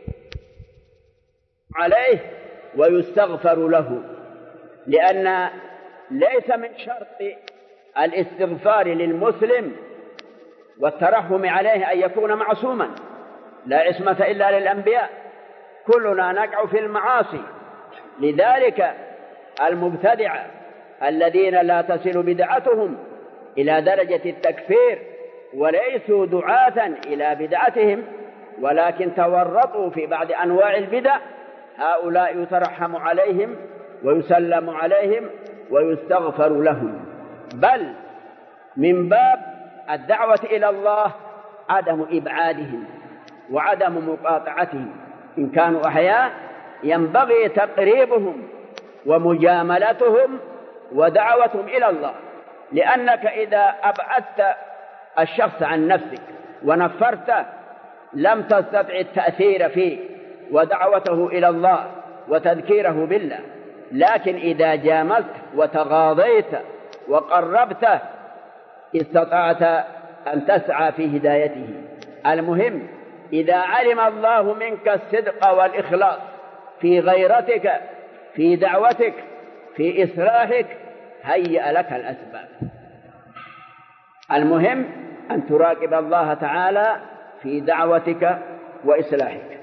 عليه ويستغفر له، لأن ليس من شرط الاستغفار للمسلم والترحم عليه أن يكون معصوما، لا عصمة إلا للأنبياء، كلنا نقع في المعاصي. لذلك المبتدعة الذين لا تصل بدعتهم إلى درجة التكفير وليسوا دعاة إلى بدعتهم ولكن تورطوا في بعض أنواع البدع، هؤلاء يترحم عليهم ويسلم عليهم ويستغفر لهم. بل من باب الدعوة إلى الله عدم إبعادهم وعدم مقاطعتهم. إن كانوا أحياء ينبغي تقريبهم ومجاملتهم ودعوتهم إلى الله، لأنك إذا أبعدت الشخص عن نفسك ونفرته لم تستطع التأثير فيه ودعوته إلى الله وتذكيره بالله. لكن إذا جاملت وتغاضيت وقربته استطعت أن تسعى في هدايته. المهم إذا علم الله منك الصدق والإخلاص في غيرتك في دعوتك في إصلاحك هيأ لك الأسباب. المهم أن تراقب الله تعالى في دعوتك وإصلاحك.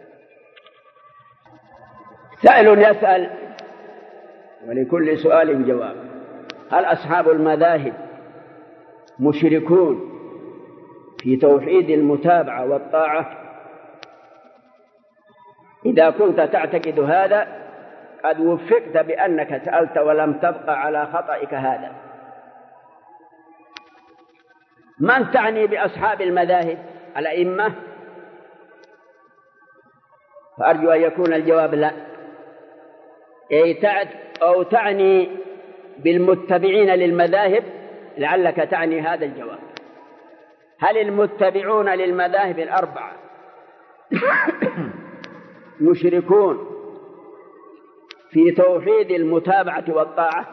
سائل يسأل ولكل سؤال جواب: هل أصحاب المذاهب مشركون في توحيد المتابعة والطاعة؟ إذا كنت تعتقد هذا قد وفقت بأنك سألت ولم تبقى على خطئك هذا. من تعني بأصحاب المذاهب؟ الأئمة؟ فأرجو أن يكون الجواب لا، أو تعني بالمتبعين للمذاهب، لعلك تعني هذا الجواب. هل المتبعون للمذاهب الأربعة يشركون في توحيد المتابعة والطاعة؟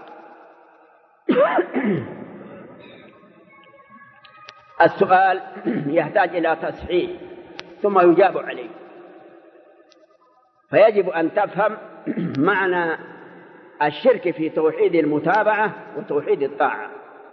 السؤال يحتاج إلى تصحيح ثم يجاب عليه، فيجب أن تفهم معنى الشرك في توحيد المتابعة وتوحيد الطاعة.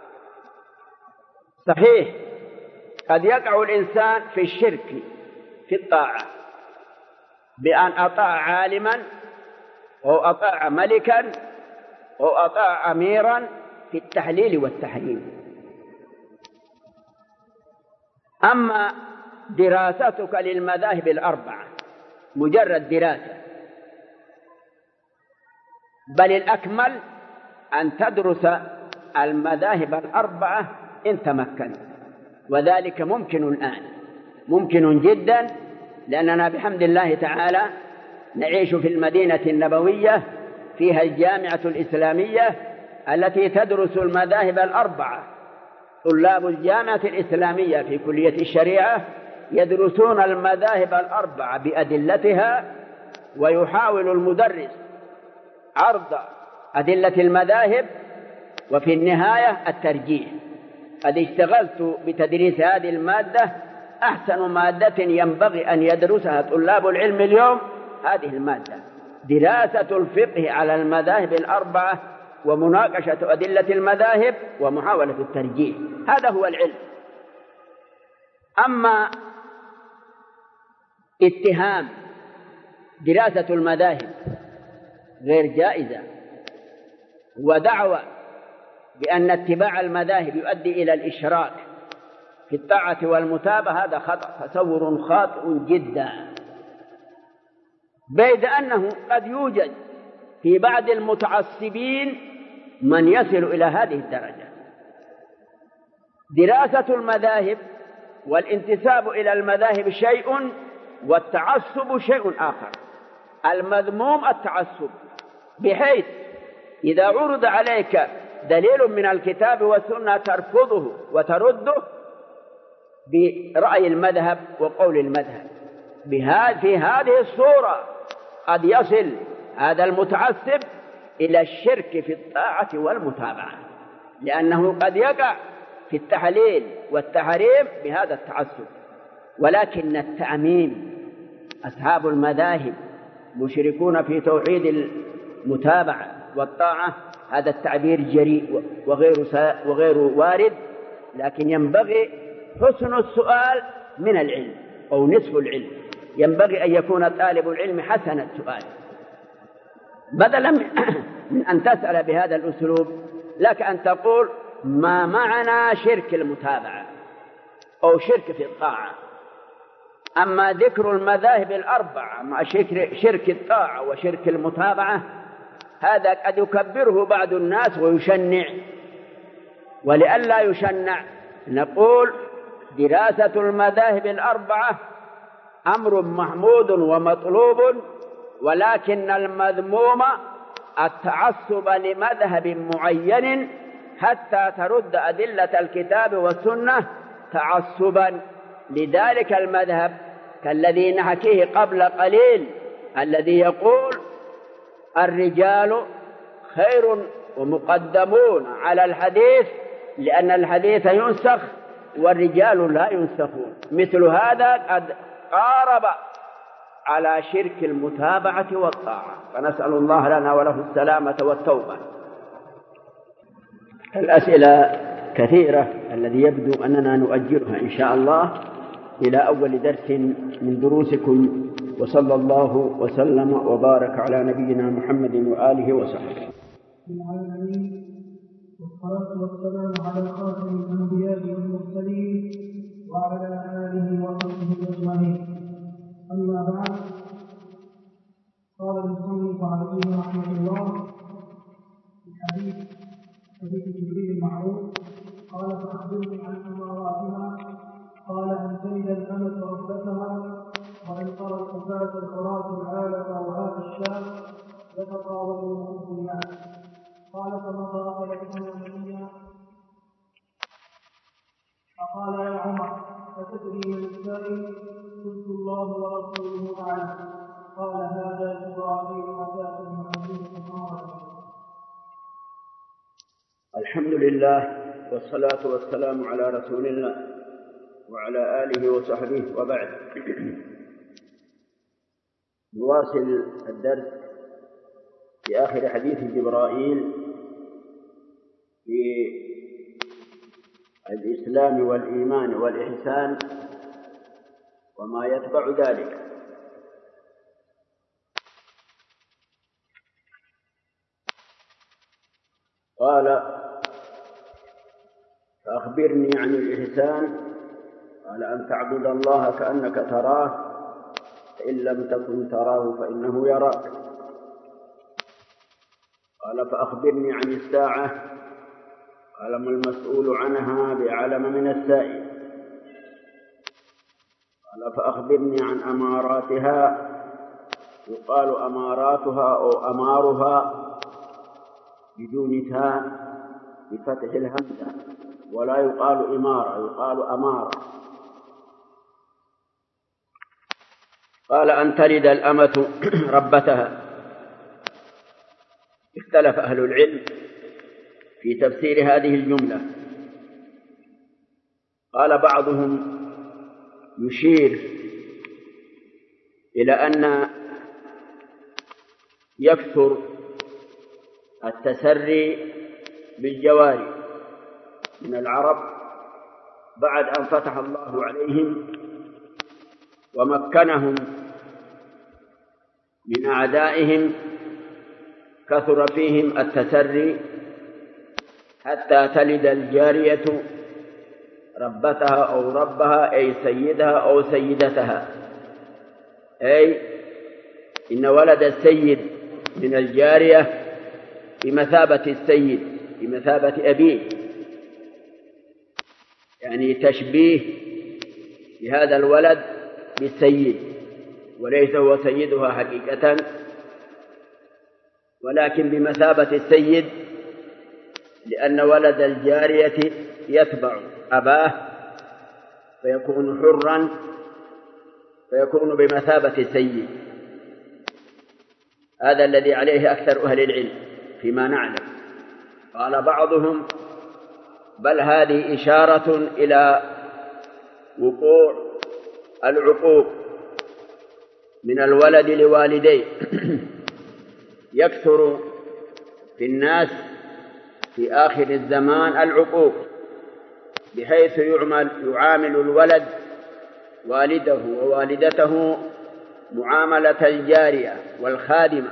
صحيح قد يقع الإنسان في الشرك في الطاعة بأن أطاع عالما أو أطاع ملكا أو أطاع أميرا في التحليل والتحريم. أما دراستك للمذاهب الأربعة مجرد دراسة، بل الأكمل أن تدرس المذاهب الأربعة إن تمكنت، وذلك ممكن الآن، ممكن جدا، لأننا بحمد الله تعالى نعيش في المدينة النبوية فيها الجامعة الإسلامية التي تدرس المذاهب الأربعة. طلاب الجامعة الإسلامية في كلية الشريعة يدرسون المذاهب الأربعة بأدلتها، ويحاول المدرس عرض أدلة المذاهب وفي النهاية الترجيح. قد اشتغلت بتدريس هذه المادة، أحسن مادة ينبغي أن يدرسها طلاب العلم اليوم هذه المادة، دراسة الفقه على المذاهب الأربعة ومناقشة أدلة المذاهب ومحاولة الترجيح، هذا هو العلم. أما اتهام دراسة المذاهب غير جائزة ودعوة بأن اتباع المذاهب يؤدي إلى الإشراك في الطاعة والمتابعة، هذا خطأ، تصور خاطئ جدا، بيد أنه قد يوجد في بعض المتعصبين من يصل إلى هذه الدرجة. دراسة المذاهب والانتساب إلى المذاهب شيء والتعصب شيء آخر. المذموم التعصب، بحيث إذا عرض عليك دليل من الكتاب والسنة ترفضه وترده برأي المذهب وقول المذهب. في هذه الصورة قد يصل هذا المتعصب إلى الشرك في الطاعة والمتابعة، لأنه قد يقع في التحليل والتحريم بهذا التعصب. ولكن التعميم، أصحاب المذاهب مشركون في توحيد المتابعة والطاعة، هذا التعبير جريء وغير وغير وارد، لكن ينبغي حسن السؤال من العلم أو نصف العلم. ينبغي أن يكون طالب العلم حسن السؤال، بدلا من أن تسأل بهذا الأسلوب لك أن تقول ما معنى شرك المتابعة أو شرك في الطاعة. أما ذكر المذاهب الأربعة مع شرك الطاعة وشرك المتابعة، هذا قد يكبره بعض الناس ويشنع، ولئلا يشنع نقول دراسة المذاهب الأربعة أمر محمود ومطلوب، ولكن المذموم التعصب لمذهب معين حتى ترد أدلة الكتاب والسنة تعصبا لذلك المذهب، كالذي نحكيه قبل قليل الذي يقول الرجال خير ومقدمون على الحديث لأن الحديث ينسخ والرجال لا ينسخون. مثل هذا قد قارب على شرك المتابعة والطاعة، فنسأل الله لنا وله السلامة والتوبة. الأسئلة كثيرة الذي يبدو أننا نؤجلها إن شاء الله إلى أول درس من دروسكم، وصلى الله وسلم وبارك على نبينا محمد وآله وصحبه. والصلاة والسلام على خاتم الأنبياء والمرسلين وعلى آله وصحبه أجمعين. أما بعد، قال المصنف عليه رحمه الله في الحديث حديث جبريل المعروف قال فأخبرني عن أماراتها، قال أن تلد الأمة ربتها، وأن ترى الحفاة العراة العالة وعاة الشام يتطاولون في الناس. قال فمضى فيكون نبيا، فقال يا عمر فتدري من السائل؟ قلت الله ورسوله أعلم. قال هذا جبرائيل أتاكم يعلمكم أمرا. الحمد لله والصلاة والسلام على رسول الله وعلى آله وصحبه، وبعد. نواصل الدرس في آخر حديث جبرائيل في الإسلام والإيمان والإحسان وما يتبع ذلك. قال: فأخبرني عن الإحسان. قال: أن تعبد الله كأنك تراه فإن لم تكن تراه فإنه يراك. قال: فأخبرني عن الساعة. قال: ما المسؤول عنها بعلم من السائل. قال: فأخبرني عن أماراتها. يقال أماراتها أو أمارها بدون تاء بفتح الهمزة، ولا يقال إمارة، يقال أمارة. قال: أن تلد الأمة ربتها. اختلف أهل العلم في تفسير هذه الجملة. قال بعضهم يشير إلى أن يكثر التسري بالجواري من العرب بعد أن فتح الله عليهم ومكنهم من أعدائهم، كثر فيهم التسري حتى تلد الجارية ربتها أو ربها، أي سيدها أو سيدتها، أي إن ولد السيد من الجارية بمثابة السيد، بمثابة أبيه، يعني تشبيه لهذا الولد بالسيد، وليس هو سيدها حقيقة ولكن بمثابة السيد، لأن ولد الجارية يتبع أباه فيكون حرا، فيكون بمثابة السيد. هذا الذي عليه أكثر أهل العلم فيما نعلم. قال بعضهم: بل هذه إشارة إلى وقوع العقوق من الولد لوالديه يكثر في الناس في آخر الزمان العقوق، بحيث يعمل يعامل الولد والده ووالدته معاملة الجارية والخادمة،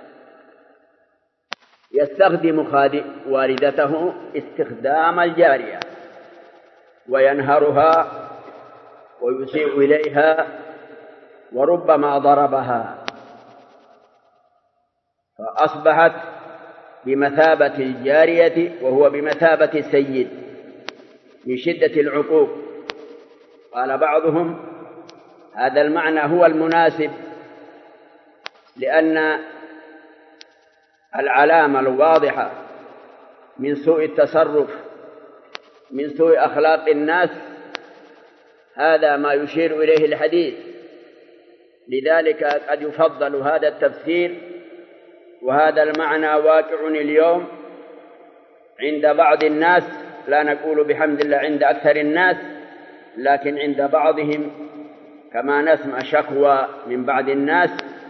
يستخدم والدته استخدام الجارية وينهرها ويسيء إليها وربما ضربها، فأصبحت بمثابة الجارية وهو بمثابة السيد من شدة العقوق. قال بعضهم: هذا المعنى هو المناسب، لأن العلامة الواضحة من سوء التصرف، من سوء أخلاق الناس، هذا ما يشير إليه الحديث. لذلك قد يفضل هذا التفسير، وهذا المعنى واقع اليوم عند بعض الناس، لا نقول بحمد الله عند أكثر الناس، لكن عند بعضهم كما نسمع شكوى من بعض الناس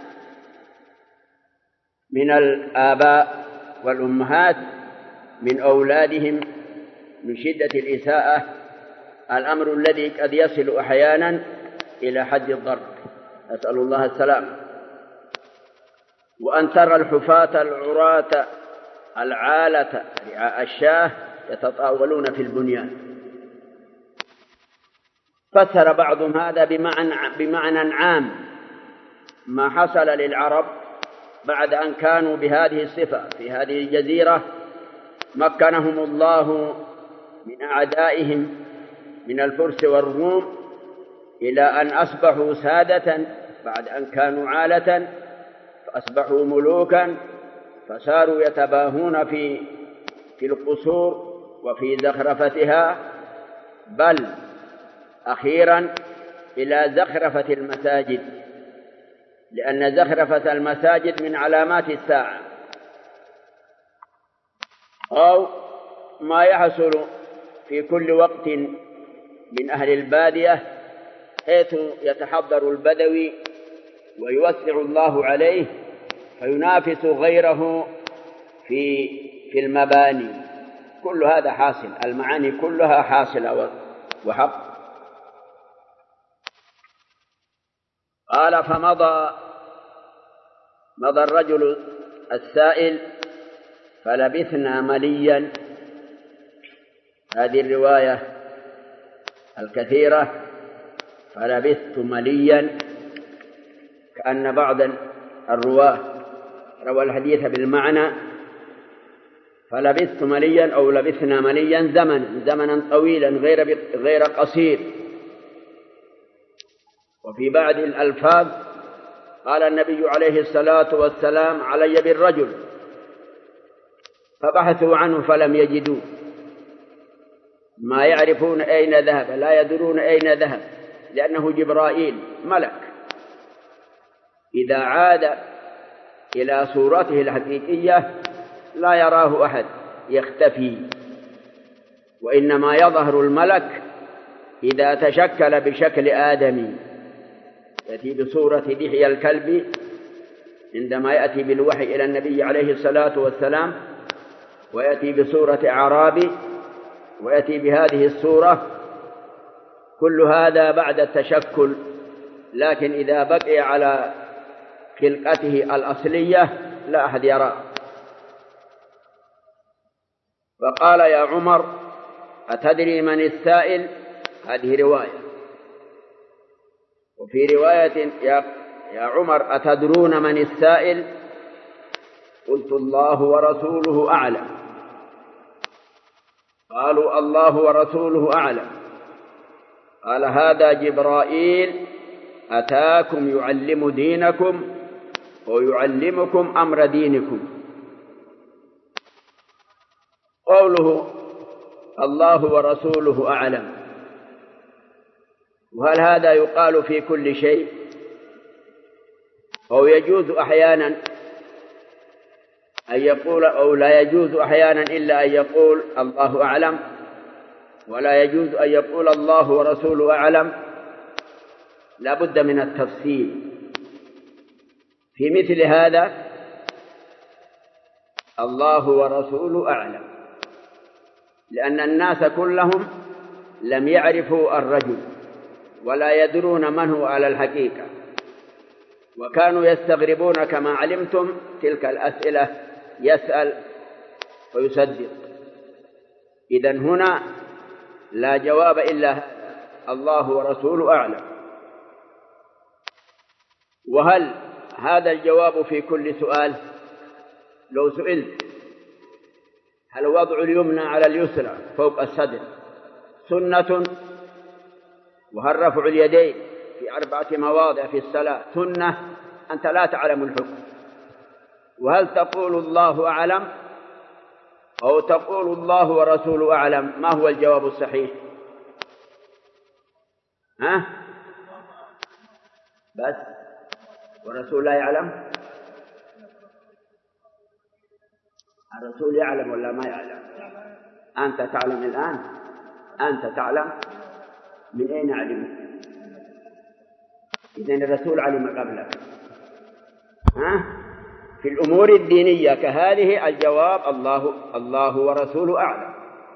من الآباء والأمهات من أولادهم من شدة الإساءة، الأمر الذي قد يصل أحيانا إلى حد الضرب، أسأل الله السلام. وأن ترى الحفاة العراة العالة رعاء الشاه يتطاولون في البنيان. فسر بعضهم هذا بمعنى, بمعنى عام ما حصل للعرب بعد أن كانوا بهذه الصفة في هذه الجزيرة، مكنهم الله من أعدائهم من الفرس والروم إلى أن أصبحوا سادة بعد أن كانوا عالة، فأصبحوا ملوكا، فصاروا يتباهون في في القصور وفي زخرفتها، بل أخيرا إلى زخرفة المساجد، لأن زخرفة المساجد من علامات الساعة. أو ما يحصل في كل وقت من أهل البادية، حيث يتحضر البدوي ويوسع الله عليه فينافس غيره في في المباني. كل هذا حاصل، المعاني كلها حاصلة وحق. قال فمضى مضى الرجل السائل فلبثنا مليا. هذه الرواية الكثيرة فلبثت مليا، كأن بعض الرواة روى الحديث بالمعنى فلبثت مليا أو لبثنا مليا زمنا زمنا طويلا غير غير قصير. وفي بعض الألفاظ قال النبي عليه الصلاة والسلام علي بالرجل، فبحثوا عنه فلم يجدوه، ما يعرفون أين ذهب، لا يدرون أين ذهب، لأنه جبرائيل ملك إذا عاد إلى صورته الحقيقية لا يراه أحد، يختفي، وإنما يظهر الملك إذا تشكل بشكل آدمي، يأتي بصورة دحية الكلب عندما يأتي بالوحي إلى النبي عليه الصلاة والسلام، ويأتي بصورة أعرابي، ويأتي بهذه الصورة. كل هذا بعد التشكل، لكن إذا بقي على خلقته الأصلية لا أحد يراه. فقال يا عمر أتدري من السائل؟ هذه رواية. وفي رواية يا, يا عمر أتدرون من السائل؟ قلت الله ورسوله أعلم. قالوا الله ورسوله أعلم. قال هذا جبرائيل أتاكم يعلم دينكم ويعلمكم أمر دينكم. قوله الله ورسوله أعلم، وهل هذا يقال في كل شيء أو يجوز أحيانا أن يقول، أو لا يجوز أحيانا إلا أن يقول الله أعلم، ولا يجوز أن يقول الله ورسوله أعلم؟ لا بد من التفصيل في مثل هذا. الله ورسوله أعلم، لأن الناس كلهم لم يعرفوا الرجل ولا يدرون من هو على الحقيقة، وكانوا يستغربون كما علمتم تلك الأسئلة، يسأل ويصدق. إذن هنا لا جواب إلا الله ورسوله أعلم. وهل هذا الجواب في كل سؤال؟ لو سئلت هل وضع اليمنى على اليسرى فوق الصدر سنة، وهل رفع اليدين في أربعة مواضع في الصلاة سنة، أنت لا تعلم الحكم. وهل تقول الله أعلم أو تقول الله ورسوله أعلم؟ ما هو الجواب الصحيح؟ ها؟ بس ورسول لا يعلم؟ الرسول يعلم ولا ما يعلم؟ أنت تعلم الآن؟ أنت تعلم؟ من أين علمت؟ إذن الرسول علم قبلك. ها؟ في الأمور الدينية كهذه الجواب الله الله ورسوله أعلم.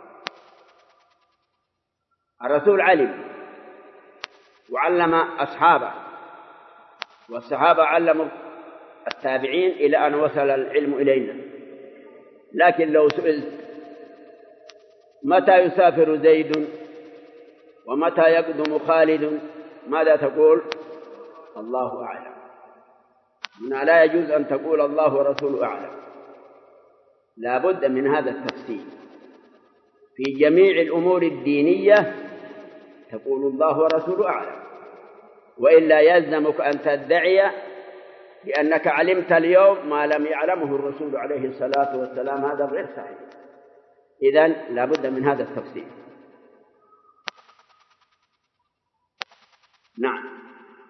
الرسول علم وعلم أصحابه، والصحابة علموا التابعين إلى أن وصل العلم إلينا. لكن لو سئلت متى يسافر زيد ومتى يقدم خالد ماذا تقول؟ الله أعلم. هنا لا يجوز أن تقول الله ورسوله أعلم، لا بد من هذا التفصيل. في جميع الأمور الدينية تقول الله ورسوله أعلم، وإلا يلزمك أن تدعي بأنك علمت اليوم ما لم يعلمه الرسول عليه الصلاة والسلام. هذا غير صحيح. إذن لا بد من هذا التفصيل. نعم.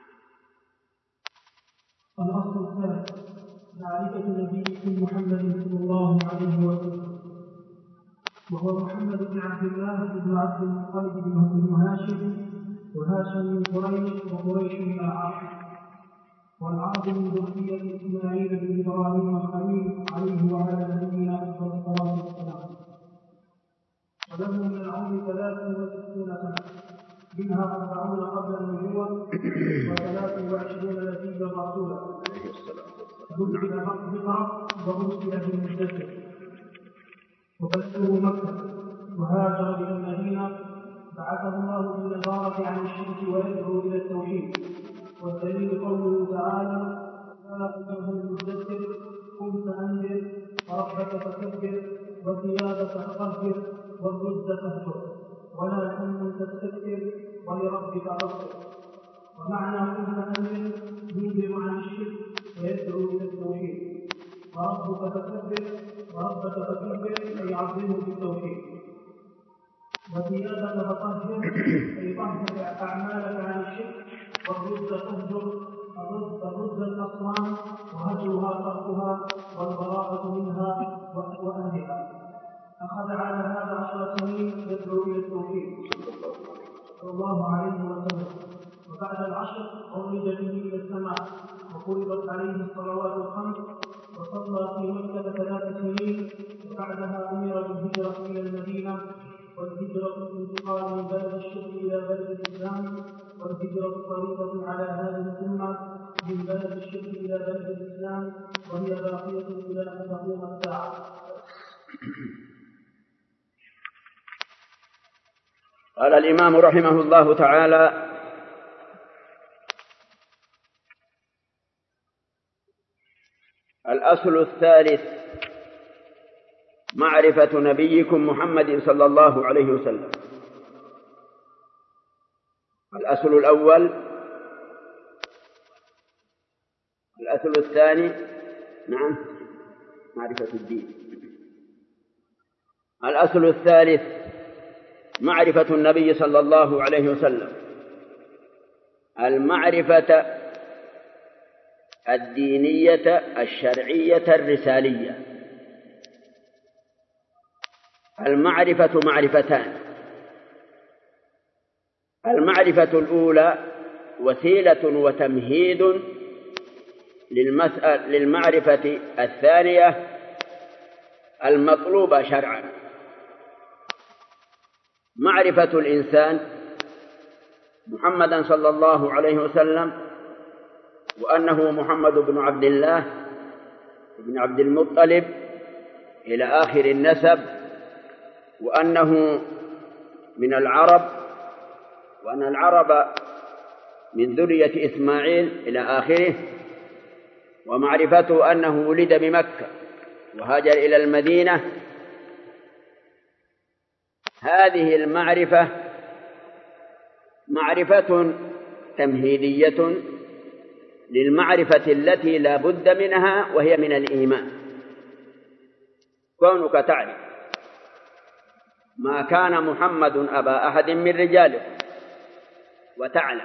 الأصل الثالث معرفة نبيكم محمد صلى الله عليه وسلم، وهو محمد بن عبد الله بن عبد المطلب بن هاشم، وهاشم من قريش، وقريش من العرب، والعرب والعبد من ذرية إسماعيل بن إبراهيم الخليل عليه وعلى نبينا أفضل الصلاة والسلام. وله من العمر ثلاث وستون سنة، منها أربعون قبل النبوة وثلاث وعشرون نبيا رسولا. ذكر بقرة وأرسل في المدثر وبثه مكة وهاجر إلى المدينة، بعثه الله بالنظارة عن الشرك ويدعو إلى التوحيد. والدليل قوله تعالى: يا أيها المدثر قم فأنذر وربك فكبر وثيابك فطهر والرز فاهجر ولا تمنن تستكثر ولربك فاصبر. ومعنى قم فأنذر ينذر عن الشرك ويدعو إلى التوحيد، وربك فكبر وربك فكبر أي عظمه بالتوحيد، وثيابك فطهر أي طهر أعمالك عن الشرك، والرز تهجر الرز الأصنام وهجرها تركها والبراءة منها وأهلها. أخذ على هذا عشر سنين يدعو إلى التوحيد صلى الله عليه وسلم. وبعد العشر عرج به إلى السماء وفرضت عليه الصلوات الخمس، وصلى في مكة ثلاث سنين، وبعدها أمر بالهجرة إلى المدينة. والهجرة الانتقال من بلد الشرك إلى بلد الإسلام، والهجرة طريقة على هذه الأمة من بلد الشرك إلى بلد الإسلام، وهي باقية إلى أن تقوم الساعة. قال الإمام رحمه الله تعالى: الأصل الثالث معرفة نبيكم محمد صلى الله عليه وسلم. الأصل الأول الأصل الثاني نعم معرفة الدين. الأصل الثالث معرفة النبي صلى الله عليه وسلم، المعرفة الدينية الشرعية الرسالية. المعرفة معرفتان: المعرفة الأولى وسيلة وتمهيد للمعرفة الثانية المطلوبة شرعا. معرفة الإنسان محمدا صلى الله عليه وسلم، وأنه محمد بن عبد الله بن عبد المطلب إلى آخر النسب، وأنه من العرب، وأن العرب من ذرية إسماعيل إلى آخره. ومعرفته أنه ولد بمكة وهاجر إلى المدينة. هذه المعرفة معرفة تمهيدية للمعرفة التي لا بد منها، وهي من الإيمان. كونك تعرف ما كان محمد أبا أحد من رجالكم، وتعلم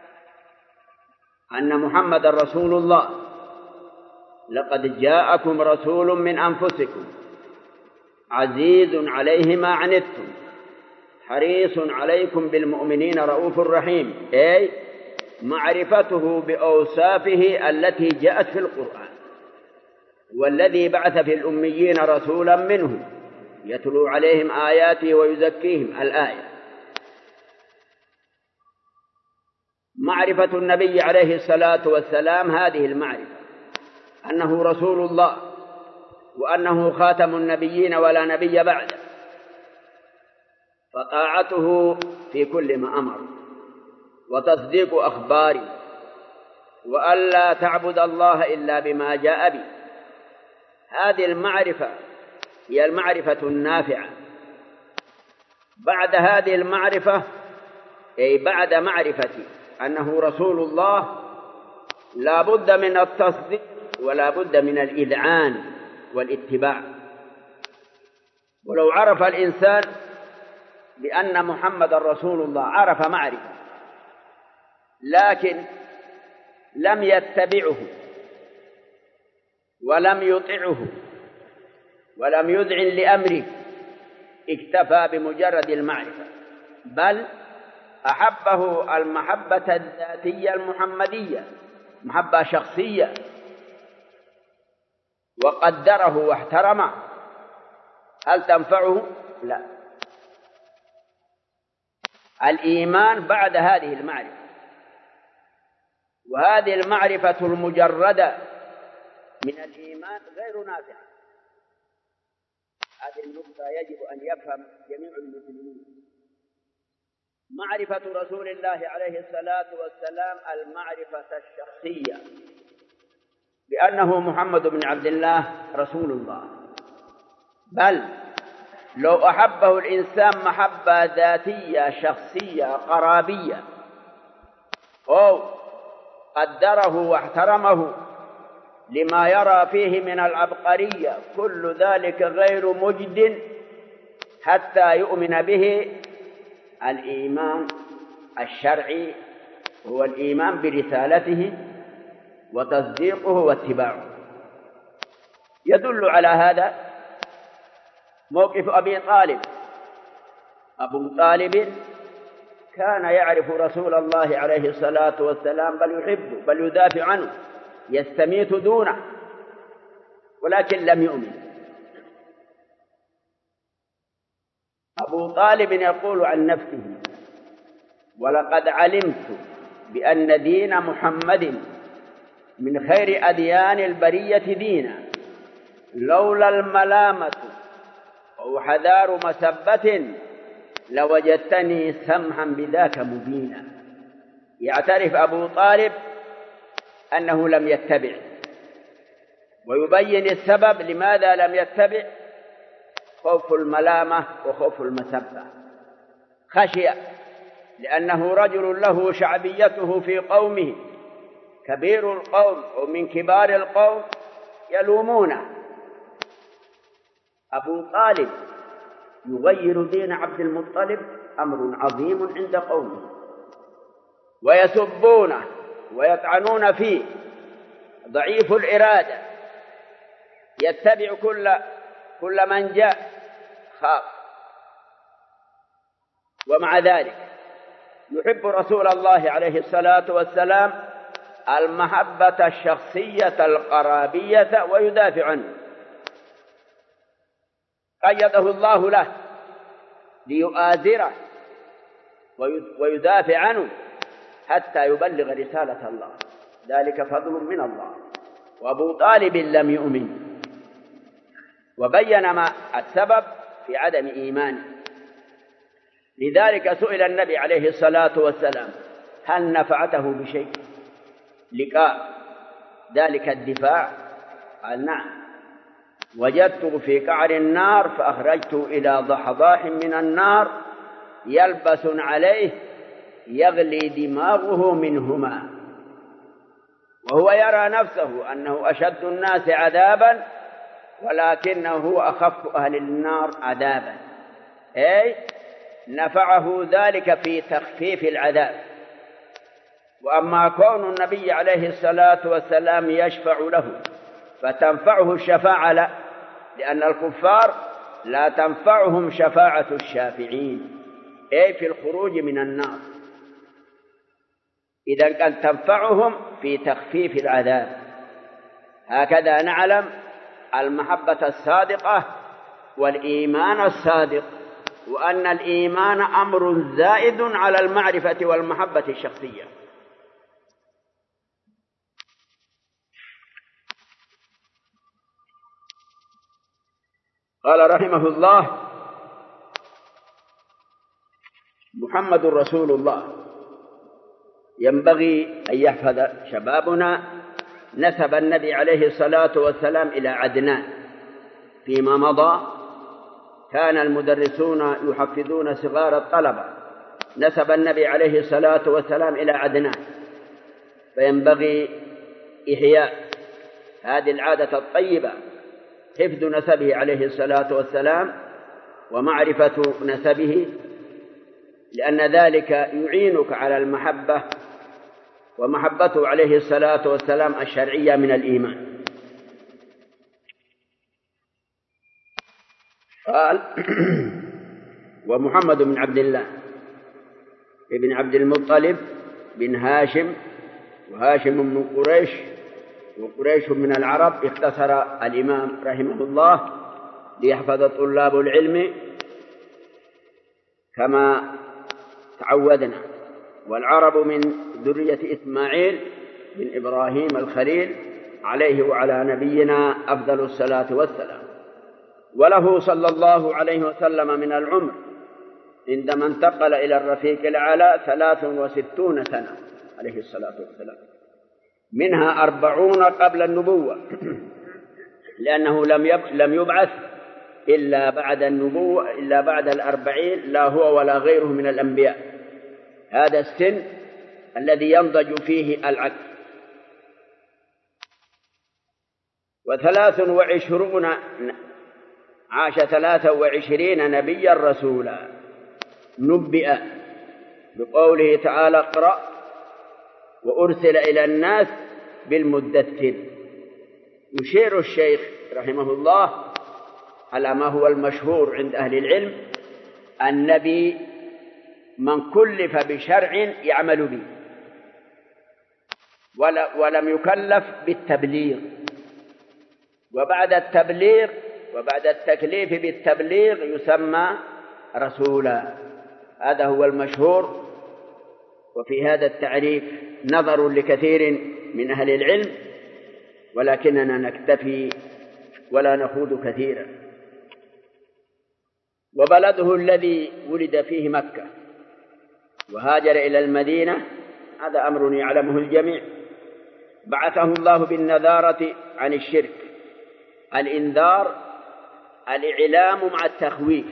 أن محمد رسول الله، لقد جاءكم رسول من أنفسكم عزيز عليه ما عنتم حريص عليكم بالمؤمنين رؤوف رحيم، أي معرفته بأوصافه التي جاءت في القرآن. والذي بعث في الأميين رسولا منهم يتلو عليهم آياته ويزكيهم، الآية. معرفة النبي عليه الصلاة والسلام هذه المعرفة، أنه رسول الله، وأنه خاتم النبيين ولا نبي بعده، فطاعته في كل ما أمر، وتصديق أخباره، وألا تعبد الله إلا بما جاء به. هذه المعرفة هي المعرفة النافعة. بعد هذه المعرفة، أي بعد معرفة أنه رسول الله، لا بد من التصديق ولا بد من الإذعان والاتباع. ولو عرف الإنسان بأن محمد رسول الله، عرف معرفة، لكن لم يتبعه ولم يطعه ولم يذعن لأمره، اكتفى بمجرد المعرفة، بل أحبه المحبة الذاتية المحمدية، محبة شخصية وقدره واحترمه، هل تنفعه؟ لا. الإيمان بعد هذه المعرفة، وهذه المعرفة المجردة من الإيمان غير نافعة. هذه النقطة يجب أن يفهم جميع المسلمين. معرفة رسول الله عليه الصلاة والسلام المعرفة الشخصية بأنه محمد بن عبد الله رسول الله، بل لو أحبه الإنسان محبة ذاتية شخصية قرابية أو قدره واحترمه لما يرى فيه من العبقرية، كل ذلك غير مجد حتى يؤمن به. الإيمان الشرعي هو الإيمان برسالته وتصديقه واتباعه. يدل على هذا موقف أبي طالب. أبو طالب كان يعرف رسول الله عليه الصلاة والسلام، بل يحبه، بل يدافع عنه، يستميت دونه، ولكن لم يؤمن. أبو طالب يقول عن نفسه: ولقد علمت بأن دين محمد من خير أديان البرية دينا، لولا الملامة أو حذار مسبة لوجدتني سمحا بذاك مبينا. يعترف أبو طالب أنه لم يتبع، ويبين السبب لماذا لم يتبع: خوف الملامة وخوف المسبة. خشي لأنه رجل له شعبيته في قومه، كبير القوم ومن كبار القوم يلومونه. أبو طالب يغير دين عبد المطلب أمر عظيم عند قومه، ويسبونه ويطعنون فيه، ضعيف الإرادة، يتبع كل كل من جاء خاف. ومع ذلك يحب رسول الله عليه الصلاة والسلام المحبة الشخصية القرابية ويدافع عنه. قيده الله له ليؤازره ويدافع عنه حتى يبلغ رسالة الله، ذلك فضل من الله. وأبو طالب لم يؤمن، وبين ما السبب في عدم إيمانه. لذلك سئل النبي عليه الصلاة والسلام: هل نفعته بشيء لقاء ذلك الدفاع؟ قال: نعم، وجدته في قعر النار فأخرجته إلى ضحضاح من النار يلبس عليه يغلي دماغه منهما، وهو يرى نفسه أنه أشد الناس عذابا ولكنه هو أخف أهل النار عذابا، أي نفعه ذلك في تخفيف العذاب. وأما كون النبي عليه الصلاة والسلام يشفع له فتنفعه الشفاعة، لا، لأن الكفار لا تنفعهم شفاعة الشافعين، أي في الخروج من النار. إذن كان تنفعهم في تخفيف العذاب. هكذا نعلم المحبة الصادقة والإيمان الصادق، وأن الإيمان أمر زائد على المعرفة والمحبة الشخصية. قال رحمه الله: محمد رسول الله. ينبغي أن يحفظ شبابنا نسب النبي عليه الصلاة والسلام إلى عدنان. فيما مضى كان المدرسون يحفظون صغار الطلبة نسب النبي عليه الصلاة والسلام إلى عدنان، فينبغي إحياء هذه العادة الطيبة، حفظ نسبه عليه الصلاة والسلام ومعرفة نسبه، لأن ذلك يعينك على المحبة، ومحبته عليه الصلاة والسلام الشرعية من الإيمان. قال: ومحمد بن عبد الله ابن عبد المطلب بن هاشم وهاشم من قريش وقريش من العرب. اختصر الإمام رحمه الله ليحفظ طلاب العلم كما تعودنا. والعرب من ذرية إسماعيل من إبراهيم الخليل عليه وعلى نبينا أفضل الصلاة والسلام. وله صلى الله عليه وسلم من العمر عندما انتقل إلى الرفيق الأعلى ثلاث وستون سنة عليه الصلاة والسلام، منها أربعون قبل النبوة، لأنه لم يبعث إلا بعد النبوة إلا بعد الأربعين، لا هو ولا غيره من الأنبياء. هذا السن الذي ينضج فيه العقل. وثلاث وعشرون عاش ثلاثة وعشرين نبيا رسولا نبئ بقوله تعالى اقرأ وأرسل إلى الناس بالمدثر. يشير الشيخ رحمه الله على ما هو المشهور عند أهل العلم: النبي من كلف بشرع يعمل به ولم يكلف بالتبليغ، وبعد التبليغ وبعد التكليف بالتبليغ يسمى رسولا. هذا هو المشهور. وفي هذا التعريف نظر لكثير من أهل العلم، ولكننا نكتفي ولا نخوض كثيرا. وبلده الذي ولد فيه مكة وهاجر إلى المدينة، هذا أمر يعلمه الجميع. بعثه الله بالنذارة عن الشرك. الإنذار الإعلام مع التخويف.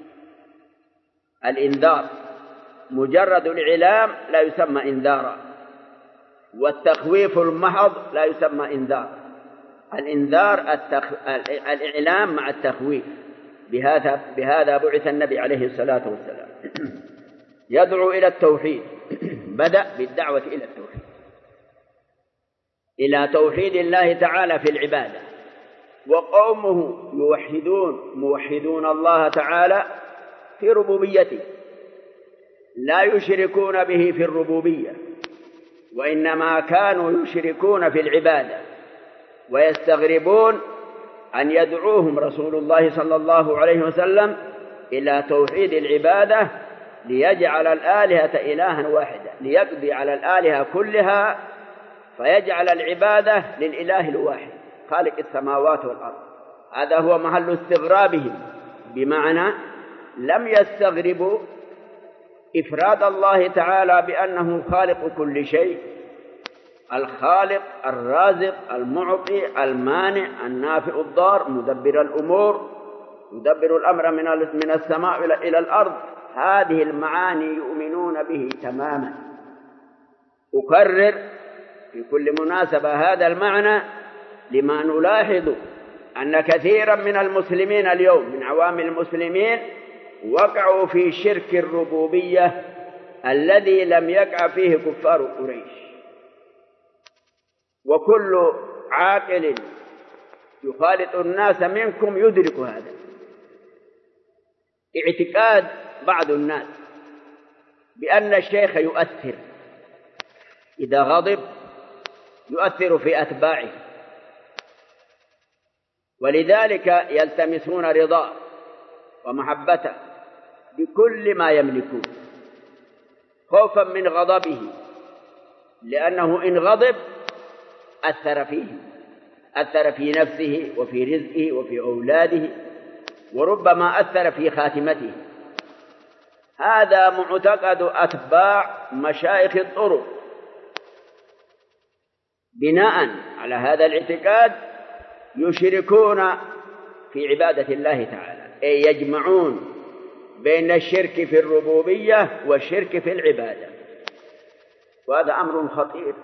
الإنذار مجرد الإعلام لا يسمى إنذارا، والتخويف المحض لا يسمى إنذار. الإنذار التخ... الإعلام مع التخويف. بهذا بهذا بعث النبي عليه الصلاة والسلام. يدعو إلى التوحيد، بدأ بالدعوة إلى التوحيد، إلى توحيد الله تعالى في العبادة. وقومه يوحدون موحدون الله تعالى في ربوبيته، لا يشركون به في الربوبية، وإنما كانوا يشركون في العبادة، ويستغربون أن يدعوهم رسول الله صلى الله عليه وسلم إلى توحيد العبادة ليجعل الآلهة إلها واحدا، ليقضي على الآلهة كلها فيجعل العبادة للإله الواحد خالق السماوات والأرض. هذا هو محل استغرابهم، بمعنى لم يستغربوا إفراد الله تعالى بأنه خالق كل شيء، الخالق الرازق المعطي المانع النافع الضار مدبر الأمور يدبر الأمر من السماء إلى الأرض. هذه المعاني يؤمنون به تماما. أكرر في كل مناسبة هذا المعنى لما نلاحظ أن كثيرا من المسلمين اليوم من عوام المسلمين وقعوا في شرك الربوبية الذي لم يقع فيه كفار قريش. وكل عاقل يخالط الناس منكم يدرك هذا. اعتقاد بعض الناس بأن الشيخ يؤثر، إذا غضب يؤثر في أتباعه، ولذلك يلتمسون رضاه ومحبته بكل ما يملكون خوفا من غضبه، لأنه إن غضب أثر فيه، أثر في نفسه وفي رزقه وفي أولاده، وربما أثر في خاتمته. هذا معتقد أتباع مشايخ الطرق. بناء على هذا الاعتقاد يشركون في عبادة الله تعالى، أي يجمعون بين الشرك في الربوبية والشرك في العبادة، وهذا أمر خطير.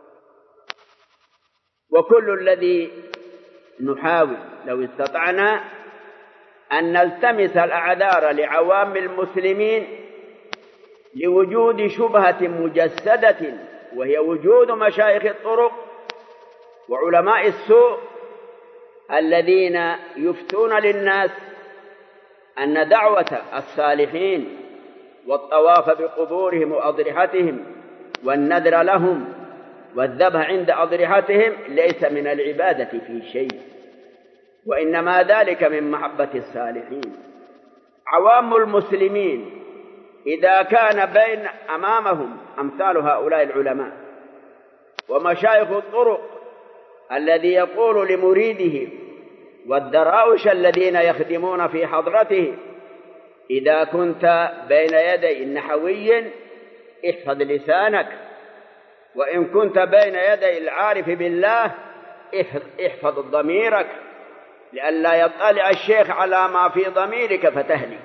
وكل الذي نحاول لو استطعنا أن نلتمس الأعذار لعوام المسلمين لوجود شبهة مجسدة، وهي وجود مشايخ الطرق وعلماء السوء الذين يفتون للناس أن دعوة الصالحين والطواف بقبورهم وأضرحتهم والنذر لهم والذبح عند أضرحتهم ليس من العبادة في شيء، وإنما ذلك من محبة الصالحين. عوام المسلمين إذا كان بين أمامهم أمثال هؤلاء العلماء ومشايخ الطرق الذي يقول لمريده والدراوش الذين يخدمون في حضرته: إذا كنت بين يدي النحوي احفظ لسانك، وإن كنت بين يدي العارف بالله احفظ ضميرك، لئلا يطلع الشيخ على ما في ضميرك فتهلك.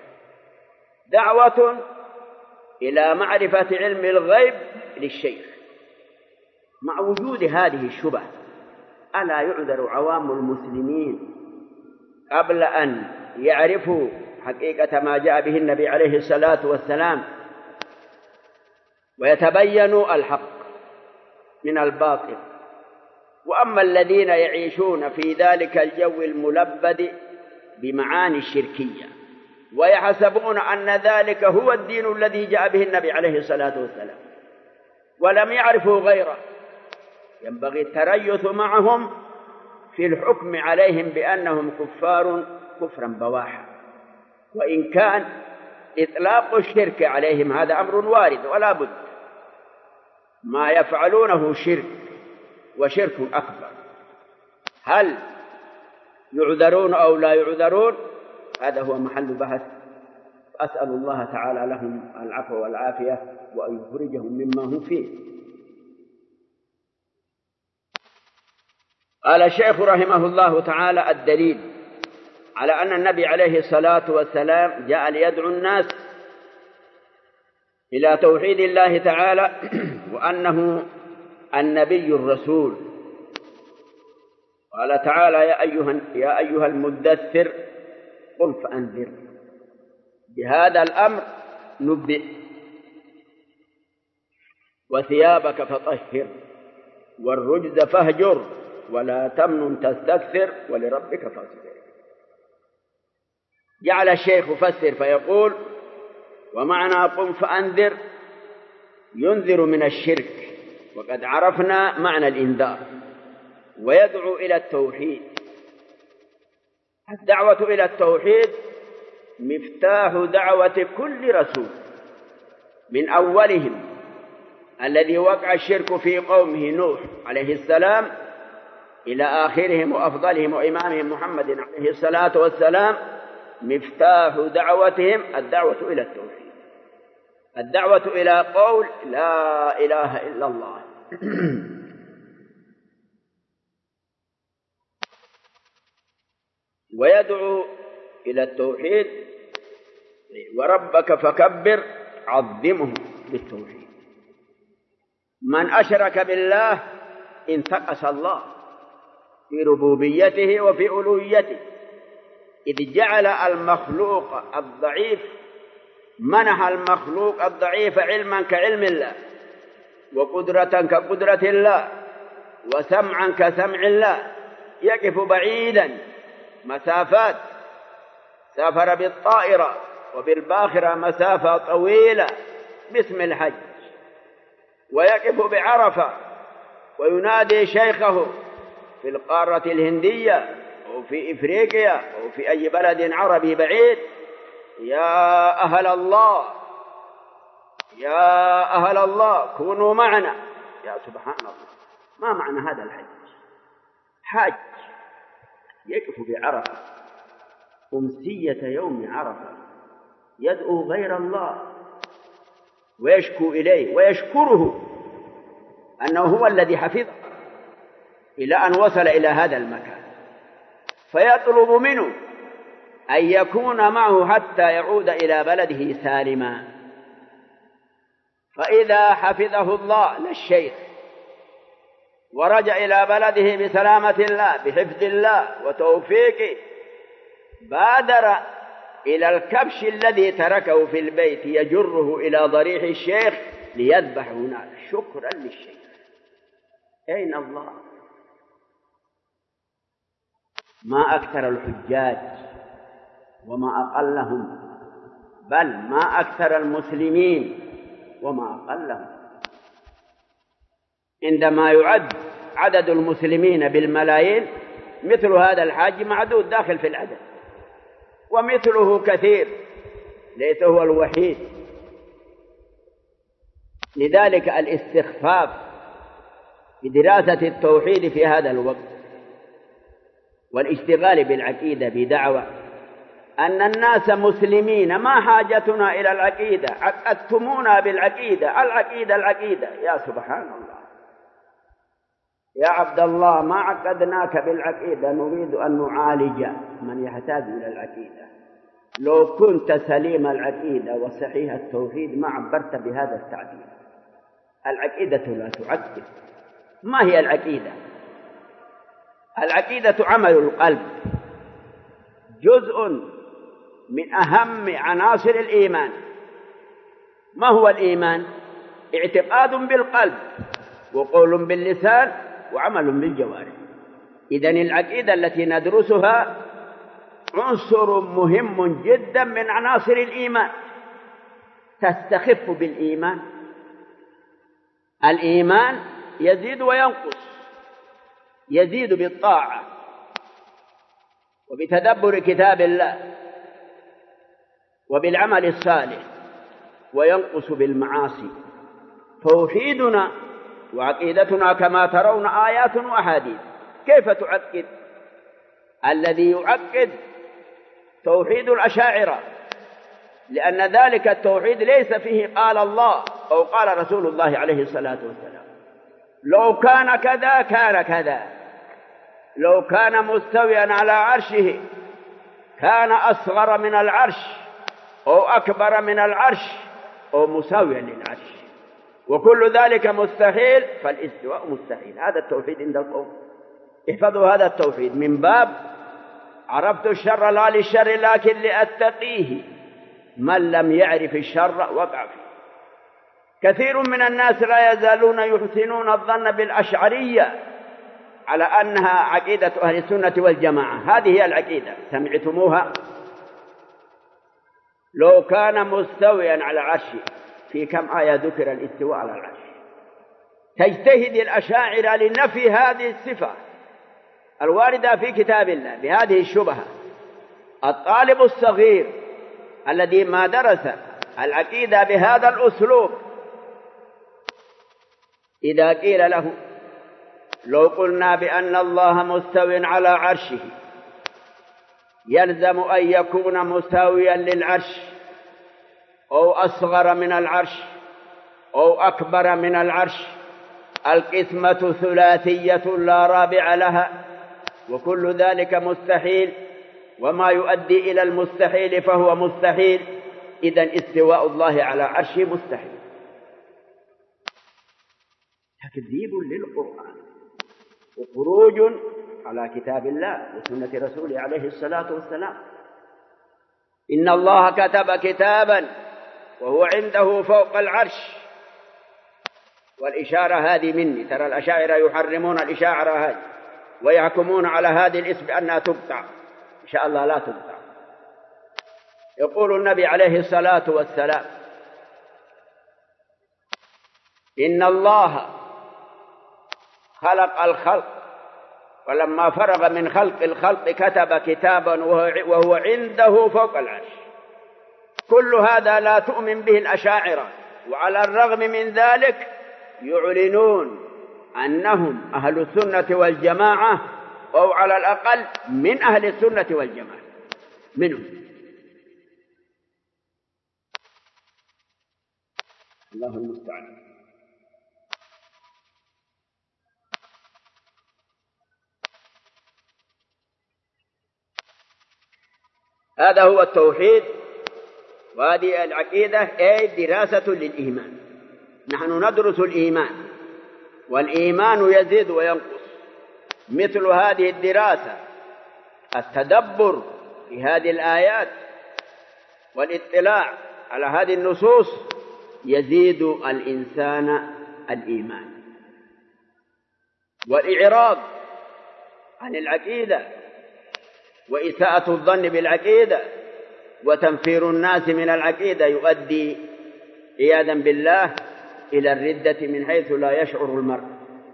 دعوة إلى معرفة علم الغيب للشيخ مع وجود هذه الشبه. ألا يعذر عوام المسلمين قبل أن يعرفوا حقيقة ما جاء به النبي عليه الصلاة والسلام ويتبينوا الحق من الباطل؟ وأما الذين يعيشون في ذلك الجو الملبد بمعاني الشركية ويحسبون أن ذلك هو الدين الذي جاء به النبي عليه الصلاة والسلام ولم يعرفوا غيره، ينبغي التريث معهم في الحكم عليهم بأنهم كفار كفرا بواحا. وإن كان إطلاق الشرك عليهم هذا أمر وارد ولا بد، ما يفعلونه شرك وشرك أكبر. هل يعذرون أو لا يعذرون؟ هذا هو محل بحث. أسأل الله تعالى لهم العفو والعافية وأن يخرجهم مما هم فيه. قال الشيخ رحمه الله تعالى: الدليل على أن النبي عليه الصلاة والسلام جاء ليدعو الناس إلى توحيد الله تعالى وأنه النبي الرسول. قال تعالى: يا أيها, يا أيها المدثر قم فأنذر. بهذا الأمر نبئ: وثيابك فطهر والرجز فاهجر ولا تمنن تستكثر ولربك فاصبر. جعل الشيخ يفسر فيقول: ومعنى قم فأنذر ينذر من الشرك، وقد عرفنا معنى الإنذار، ويدعو إلى التوحيد. الدعوة إلى التوحيد مفتاح دعوة كل رسول، من أولهم الذي وقع الشرك في قومه نوح عليه السلام إلى آخرهم وأفضلهم وإمامهم محمد عليه الصلاة والسلام. مفتاح دعوتهم الدعوة إلى التوحيد، الدعوة إلى قول لا إله إلا الله. ويدعو إلى التوحيد: وربك فكبر عظمه بالتوحيد. من أشرك بالله انتقص الله في ربوبيته وفي ألوهيته، إذ جعل المخلوق الضعيف منح المخلوق الضعيف علما كعلم الله، وقدرة كقدرة الله، وسمعا كسمع الله. يقف بعيدا مسافات، سافر بالطائرة وبالباخرة مسافة طويلة باسم الحج، ويقف بعرفة وينادي شيخه في القارة الهندية أو في إفريقيا أو في أي بلد عربي بعيد: يا أهل الله، يا أهل الله كونوا معنا. يا سبحان الله، ما معنى هذا الحج؟ حج يقف بعرفة أمسية يوم عرفة يدعو غير الله ويشكو إليه ويشكره أنه هو الذي حفظه إلى أن وصل إلى هذا المكان، فيطلب منه أن يكون معه حتى يعود إلى بلده سالما. فإذا حفظه الله للشيخ ورجع إلى بلده بسلامة الله بحفظ الله وتوفيقه، بادر إلى الكبش الذي تركه في البيت يجره إلى ضريح الشيخ ليذبح هناك شكرا للشيخ. أين الله؟ ما أكثر الحجاج وما أقلهم، بل ما أكثر المسلمين وما أقلهم. عندما يعد عدد المسلمين بالملايين مثل هذا الحاج معدود داخل في العدد، ومثله كثير ليس هو الوحيد. لذلك الاستخفاف بدراسة التوحيد في هذا الوقت والاشتغال بالعقيدة بدعوة أن الناس مسلمين، ما حاجتنا إلى العقيدة، عقدتمونا بالعقيدة، العقيدة العقيدة. يا سبحان الله يا عبد الله، ما عقدناك بالعقيدة، نريد أن نعالج من يحتاج إلى العقيدة. لو كنت سليم العقيدة وصحيح التوحيد ما عبرت بهذا التعبير. العقيدة لا تعقد. ما هي العقيدة؟ العقيدة عمل القلب، جزء من أهم عناصر الإيمان. ما هو الإيمان؟ اعتقاد بالقلب وقول باللسان وعمل بالجوارح. إذن العقيدة التي ندرسها عنصر مهم جدا من عناصر الإيمان. تستخف بالإيمان. الإيمان يزيد وينقص، يزيد بالطاعة وبتدبر كتاب الله وبالعمل الصالح، وينقص بالمعاصي. توحيدنا وعقيدتنا كما ترون آيات وأحاديث. كيف تعقد؟ الذي يعقد توحيد الأشاعرة، لأن ذلك التوحيد ليس فيه قال الله أو قال رسول الله عليه الصلاة والسلام. لو كان كذا كان كذا، لو كان مستويا على عرشه كان أصغر من العرش أو أكبر من العرش أو مساويا للعرش، وكل ذلك مستحيل، فالاستواء مستحيل. هذا التوحيد عند القوم. احفظوا هذا التوحيد من باب عرفت الشر لا للشر لكن لأتقيه. من لم يعرف الشر وقع فيه. كثير من الناس لا يزالون يحسنون الظن بالأشعرية على أنها عقيدة أهل السنة والجماعة. هذه هي العقيدة، سمعتموها؟ لو كان مستويا على عرشه، في كم آية ذكر الاستواء على العرش؟ تجتهد الأشاعرة لنفي هذه الصفة الواردة في كتاب الله بهذه الشبهة. الطالب الصغير الذي ما درس العقيدة بهذا الأسلوب إذا قيل له لو قلنا بأن الله مستوٍ على عرشه يلزم أن يكون مساويا للعرش أو أصغر من العرش أو أكبر من العرش. القسمة ثلاثية لا رابع لها، وكل ذلك مستحيل، وما يؤدي إلى المستحيل فهو مستحيل. إذن استواء الله على عرشه مستحيل. تكذيب للقرآن وخروج على كتاب الله وسنة رسوله عليه الصلاة والسلام. إن الله كتب كتابا وهو عنده فوق العرش، والإشارة هذه مني. ترى الأشاعرة يحرمون الإشارة هذه ويحكمون على هذه الاسم بأنها تقطع. إن شاء الله لا تقطع. يقول النبي عليه الصلاة والسلام إن الله خلق الخلق ولما فرغ من خلق الخلق كتب كتابا وهو عنده فوق العرش. كل هذا لا تؤمن به الأشاعرة، وعلى الرغم من ذلك يعلنون أنهم أهل السنة والجماعة، أو على الأقل من أهل السنة والجماعة منهم. الله المستعان. هذا هو التوحيد، وهذه العقيدة أي دراسة للإيمان. نحن ندرس الإيمان، والإيمان يزيد وينقص. مثل هذه الدراسة التدبر في هذه الآيات والاطلاع على هذه النصوص يزيد الإنسان الإيمان. والإعراض عن العقيدة وإساءة الظن بالعقيدة وتنفير الناس من العقيدة يؤدي عياذا بالله إلى الردة من حيث لا يشعر المرء.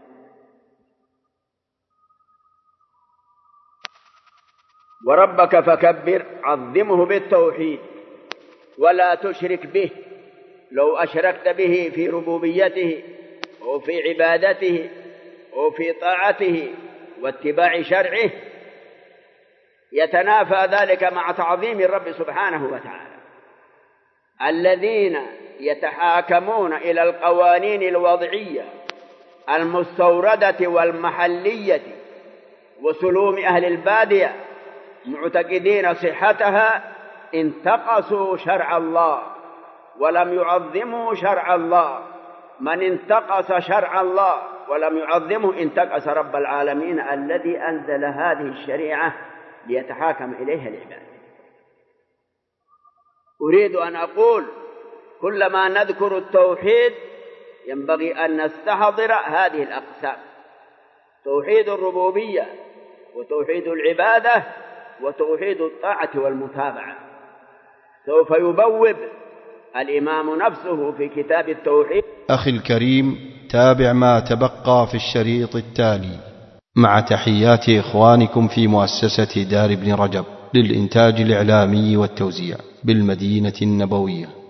وربك فكبر، عظمه بالتوحيد ولا تشرك به. لو أشركت به في ربوبيته وفي عبادته وفي طاعته واتباع شرعه يتنافى ذلك مع تعظيم الرب سبحانه وتعالى. الذين يتحاكمون إلى القوانين الوضعية المستوردة والمحلية وسلوم أهل البادية معتقدين صحتها انتقصوا شرع الله ولم يعظموا شرع الله. من انتقص شرع الله ولم يعظمه انتقص رب العالمين الذي أنزل هذه الشريعة ليتحاكم إليها العباد. أريد أن أقول كلما نذكر التوحيد ينبغي أن نستحضر هذه الأقسام: توحيد الربوبية وتوحيد العبادة وتوحيد الطاعة والمتابعة. سوف يبوب الإمام نفسه في كتاب التوحيد. أخي الكريم، تابع ما تبقى في الشريط التالي مع تحيات إخوانكم في مؤسسة دار ابن رجب للإنتاج الإعلامي والتوزيع بالمدينة النبوية.